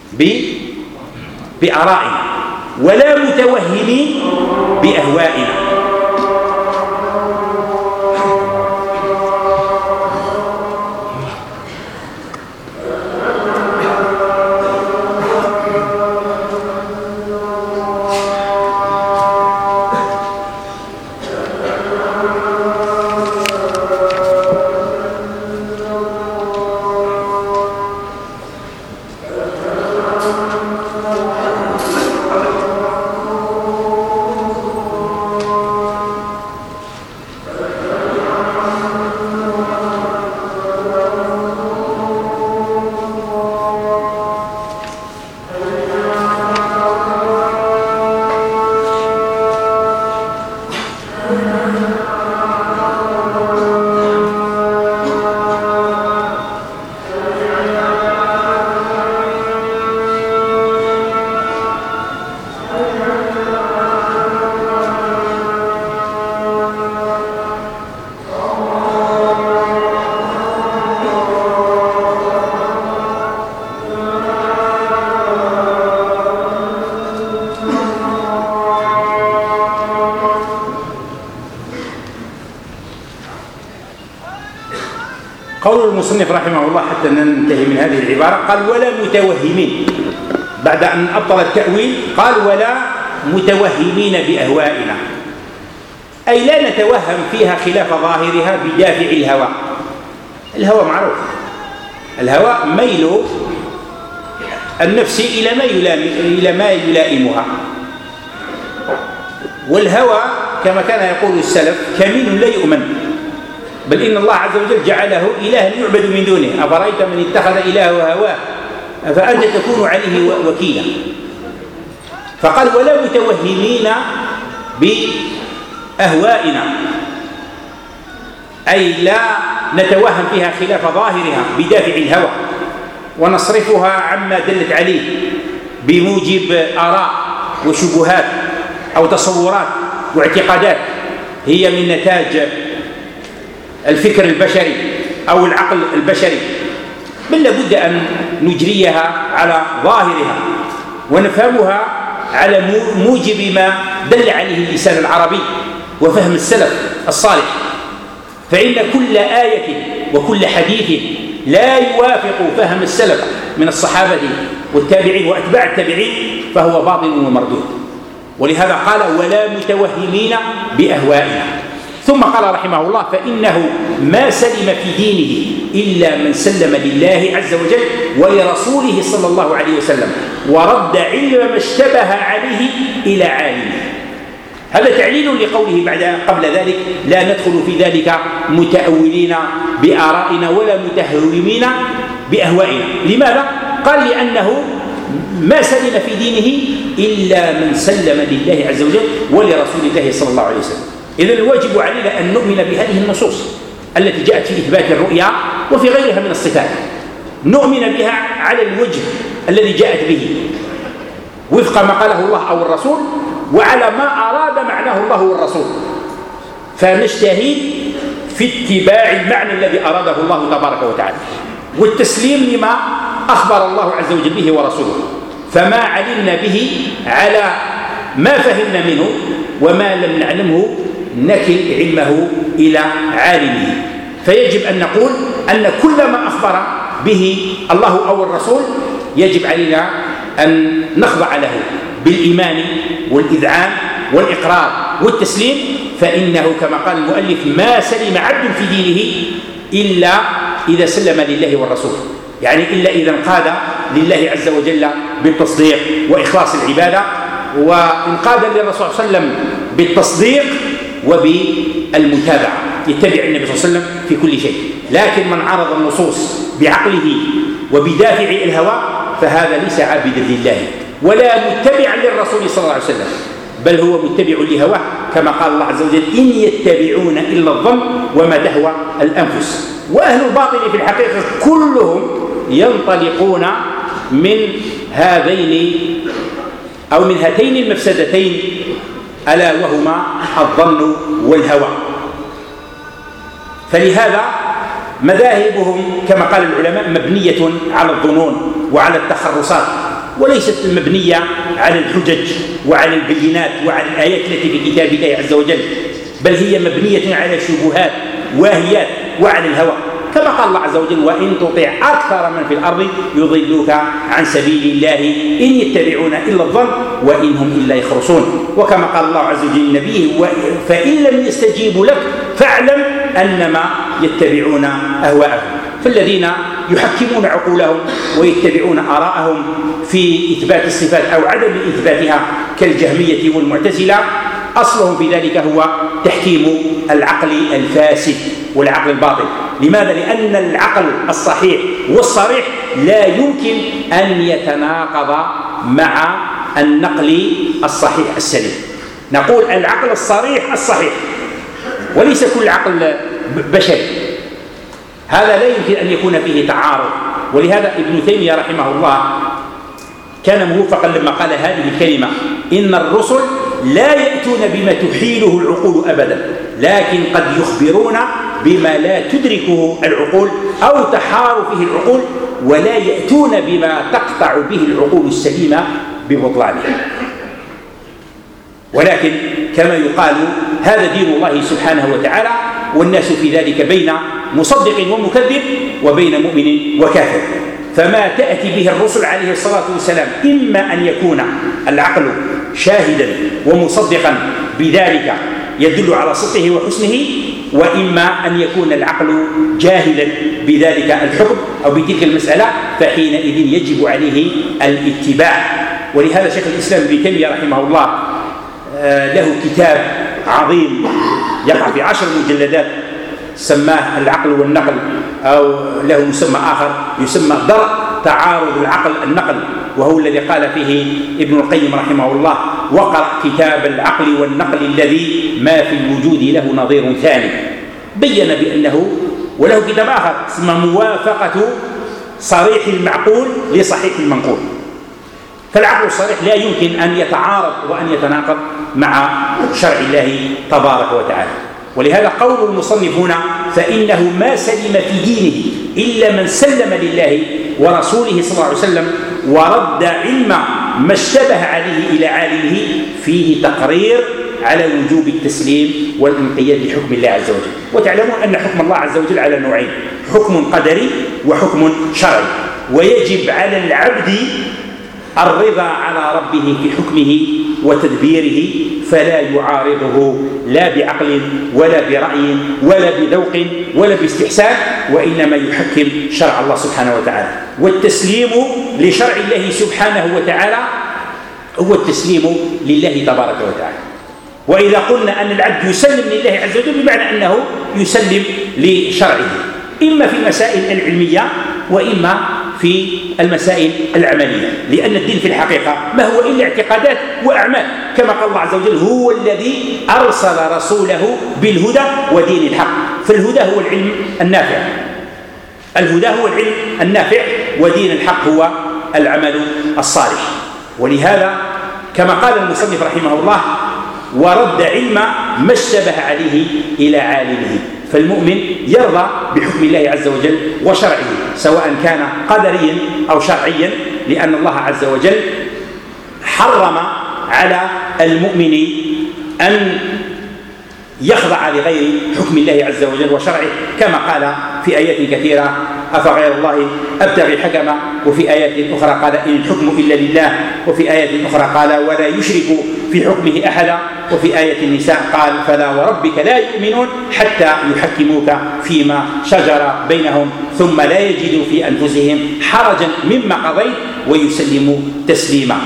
بآرائنا ولا متوهمين بأهوائنا. قول المصنف رحمه الله حتى ننتهي من هذه العبارة قال ولا متوهمين، بعد أن أبطل التأويل قال ولا متوهمين بأهوائنا، أي لا نتوهم فيها خلاف ظاهرها بدافع الهوى. الهوى معروف، الهوى ميل النفس إلى ما يلائمها، والهوى كما كان يقول السلف كمين لا يؤمن، بل إن الله عز وجل جعله إلها يعبد من دونه، أفرأيت من اتخذ إلهه هواه فأنت تكون عليه وكيلا. فقال ولا متوهمين بأهوائنا، أي لا نتوهم فيها خلاف ظاهرها بدافع الهوى ونصرفها عما دلت عليه بموجب آراء وشبهات أو تصورات واعتقادات هي من نتاج الفكر البشري أو العقل البشري، بل لابد أن نجريها على ظاهرها ونفهمها على موجب ما دل عليه اللسان العربي وفهم السلف الصالح. فإن كل آية وكل حديث لا يوافق فهم السلف من الصحابة والتابعين وأتباع التابعين فهو باطل ومردود. ولهذا قال ولا متوهمين بأهوائنا. ثم قال رحمه الله فإنه ما سلم في دينه إلا من سلم لله عز وجل ولرسوله صلى الله عليه وسلم ورد علم ما اشتبه عليه إلى عالمه. هذا تعليل لقوله قبل ذلك لا ندخل في ذلك متأولين بآرائنا ولا متهومين بأهوائنا. لماذا؟ قال لأنه ما سلم في دينه إلا من سلم لله عز وجل ولرسول الله صلى الله عليه وسلم. إذن الواجب علينا أن نؤمن بهذه النصوص التي جاءت في إثبات الرؤيا وفي غيرها من الصفات، نؤمن بها على الوجه الذي جاءت به وفق ما قاله الله أو الرسول وعلى ما أراد معناه الله والرسول، فنجتهد في اتباع المعنى الذي أراده الله تبارك وتعالى والتسليم لما أخبر الله عز وجل به ورسوله. فما علمنا به على ما فهمنا منه وما لم نعلمه نكل علمه إلى عالمه. فيجب أن نقول أن كل ما أخبر به الله أو الرسول يجب علينا أن نخضع له بالإيمان والإذعان والإقرار والتسليم، فإنه كما قال المؤلف ما سلم عبد في دينه إلا إذا سلم لله والرسول، يعني إلا إذا انقاد لله عز وجل بالتصديق وإخلاص العبادة، وانقاد للرسول صلى الله عليه وسلم بالتصديق وبالمتابعة، يتبع النبي صلى الله عليه وسلم في كل شيء. لكن من عرض النصوص بعقله وبدافع الهوى فهذا ليس عابدا لله ولا متبعا للرسول صلى الله عليه وسلم، بل هو متبع لهواه كما قال الله عز وجل إن يتبعون إلا الظن وما تهوى الأنفس. وأهل الباطل في الحقيقة كلهم ينطلقون من هذين أو من هاتين المفسدتين ألا وهما الظن والهوى. فلهذا مذاهبهم كما قال العلماء مبنية على الظنون وعلى التخرصات وليست مبنية على الحجج وعلى البينات وعلى الآيات التي في كتاب الله عز وجل، بل هي مبنية على شبهات واهيات وعلى الهوى، كما قال الله عز وجل: وإن تطع أكثر من في الأرض يضلوك عن سبيل الله إن يتبعون إلا الظن وإن هم إلا يخرصون. وكما قال الله عز وجل لنبيه: فإن لم يستجيبوا لك فاعلم أنما يتبعون أهواءهم. فالذين يحكمون عقولهم ويتبعون آراءهم في إثبات الصفات أو عدم إثباتها كالجهمية والمعتزلة أصلهم في ذلك هو تحكيم العقل الفاسد والعقل الباطل. لماذا؟ لأن العقل الصحيح والصريح لا يمكن أن يتناقض مع النقل الصحيح السليم. نقول العقل الصريح الصحيح، وليس كل عقل بشري، هذا لا يمكن أن يكون فيه تعارض. ولهذا ابن تيمية رحمه الله كان موفقا لما قال هذه الكلمة: إن الرسل لا يأتون بما تحيله العقول أبدا، لكن قد يخبرون بما لا تدركه العقول أو تحار فيه العقول، ولا يأتون بما تقطع به العقول السليمة ببطلانها. ولكن كما يقال هذا دين الله سبحانه وتعالى، والناس في ذلك بين مصدق ومكذب وبين مؤمن وكافر. فما تأتي به الرسل عليه الصلاة والسلام إما أن يكون العقل شاهدا ومصدقا بذلك يدل على صدقه وحسنه، وإما أن يكون العقل جاهلا بذلك الحكم أو بتلك المسألة، فحينئذ يجب عليه الاتباع. ولهذا شيخ الإسلام ابن تيمية رحمه الله له كتاب عظيم يقع في 10 مجلدات سماه العقل والنقل، أو له مسمى آخر يسمى درء تعارض العقل النقل، وهو الذي قال فيه ابن القيم رحمه الله: وقرأ كتاب العقل والنقل الذي ما في الوجود له نظير ثاني. بين بأنه وله كتاب آخر اسمه موافقة صريح المعقول لصحيح المنقول. فالعقل الصريح لا يمكن أن يتعارض وأن يتناقض مع شرع الله تبارك وتعالى. ولهذا قول المصنف هنا: فإنه ما سلم في دينه إلا من سلم لله ورسوله صلى الله عليه وسلم ورد علم ما اشتبه عليه إلى عالمه، فيه تقرير على وجوب التسليم والانقياد لحكم الله عز وجل. وتعلمون أن حكم الله عز وجل على نوعين: حكم قدري وحكم شرعي، ويجب على العبد الرضا على ربه في حكمه وتدبيره، فلا يعارضه لا بعقل ولا برأي ولا بذوق ولا باستحسان، وإنما يحكم شرع الله سبحانه وتعالى. والتسليم لشرع الله سبحانه وتعالى هو التسليم لله تبارك وتعالى. وإذا قلنا أن العبد يسلم لله عز وجل بمعنى أنه يسلم لشرعه، إما في المسائل العلمية وإما في المسائل العملية، لأن الدين في الحقيقة ما هو إلا اعتقادات وأعمال، كما قال الله عز وجل: هو الذي أرسل رسوله بالهدى ودين الحق. فالهدى هو العلم النافع، الهدى هو العلم النافع، ودين الحق هو العمل الصالح. ولهذا كما قال المصنف رحمه الله: ورد علم ما اشتبه عليه إلى عالمه. فالمؤمن يرضى بحكم الله عز وجل وشرعه، سواء كان قدريا أو شرعيا، لأن الله عز وجل حرم على المؤمن أن يخضع لغير حكم الله عز وجل وشرعه، كما قال في آيات كثيرة: أفغير الله أبتغي حكما، وفي آيات أخرى قال: إن الحكم إلا لله، وفي آيات أخرى قال: ولا يشرك في حكمه أحدا، وفي آية النساء قال: فلا وربك لا يؤمنون حتى يحكموك فيما شجر بينهم ثم لا يجدوا في أنفسهم حرجا مما قضيت ويسلموا تسليما.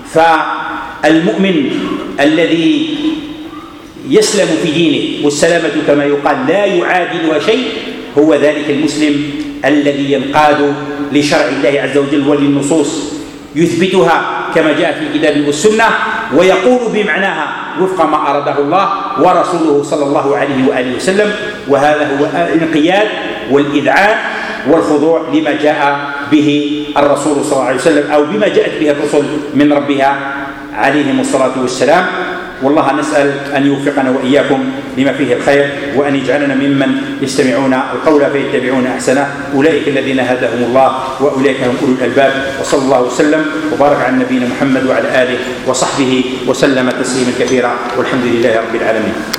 فالمؤمن الذي يسلم في دينه، والسلامة كما يقال لا يعادلها شيء، هو ذلك المسلم الذي ينقاد لشرع الله عز وجل وللنصوص، يثبتها كما جاء في الكتاب والسنة، ويقول بمعناها وفق ما أراده الله ورسوله صلى الله عليه وآله وسلم. وهذا هو الانقياد والإذعان والخضوع لما جاء به الرسول صلى الله عليه وسلم، أو بما جاءت به الرسل من ربها عليهم الصلاة والسلام. والله نسأل أن يوفقنا وإياكم لما فيه الخير، وأن يجعلنا ممن يستمعون القول فيتبعون أحسنه. أولئك الذين هداهم الله وأولئك هم أولو الألباب. وصلى الله وسلم وبارك على نبينا محمد وعلى آله وصحبه وسلم تسليما كثيرا، والحمد لله رب العالمين.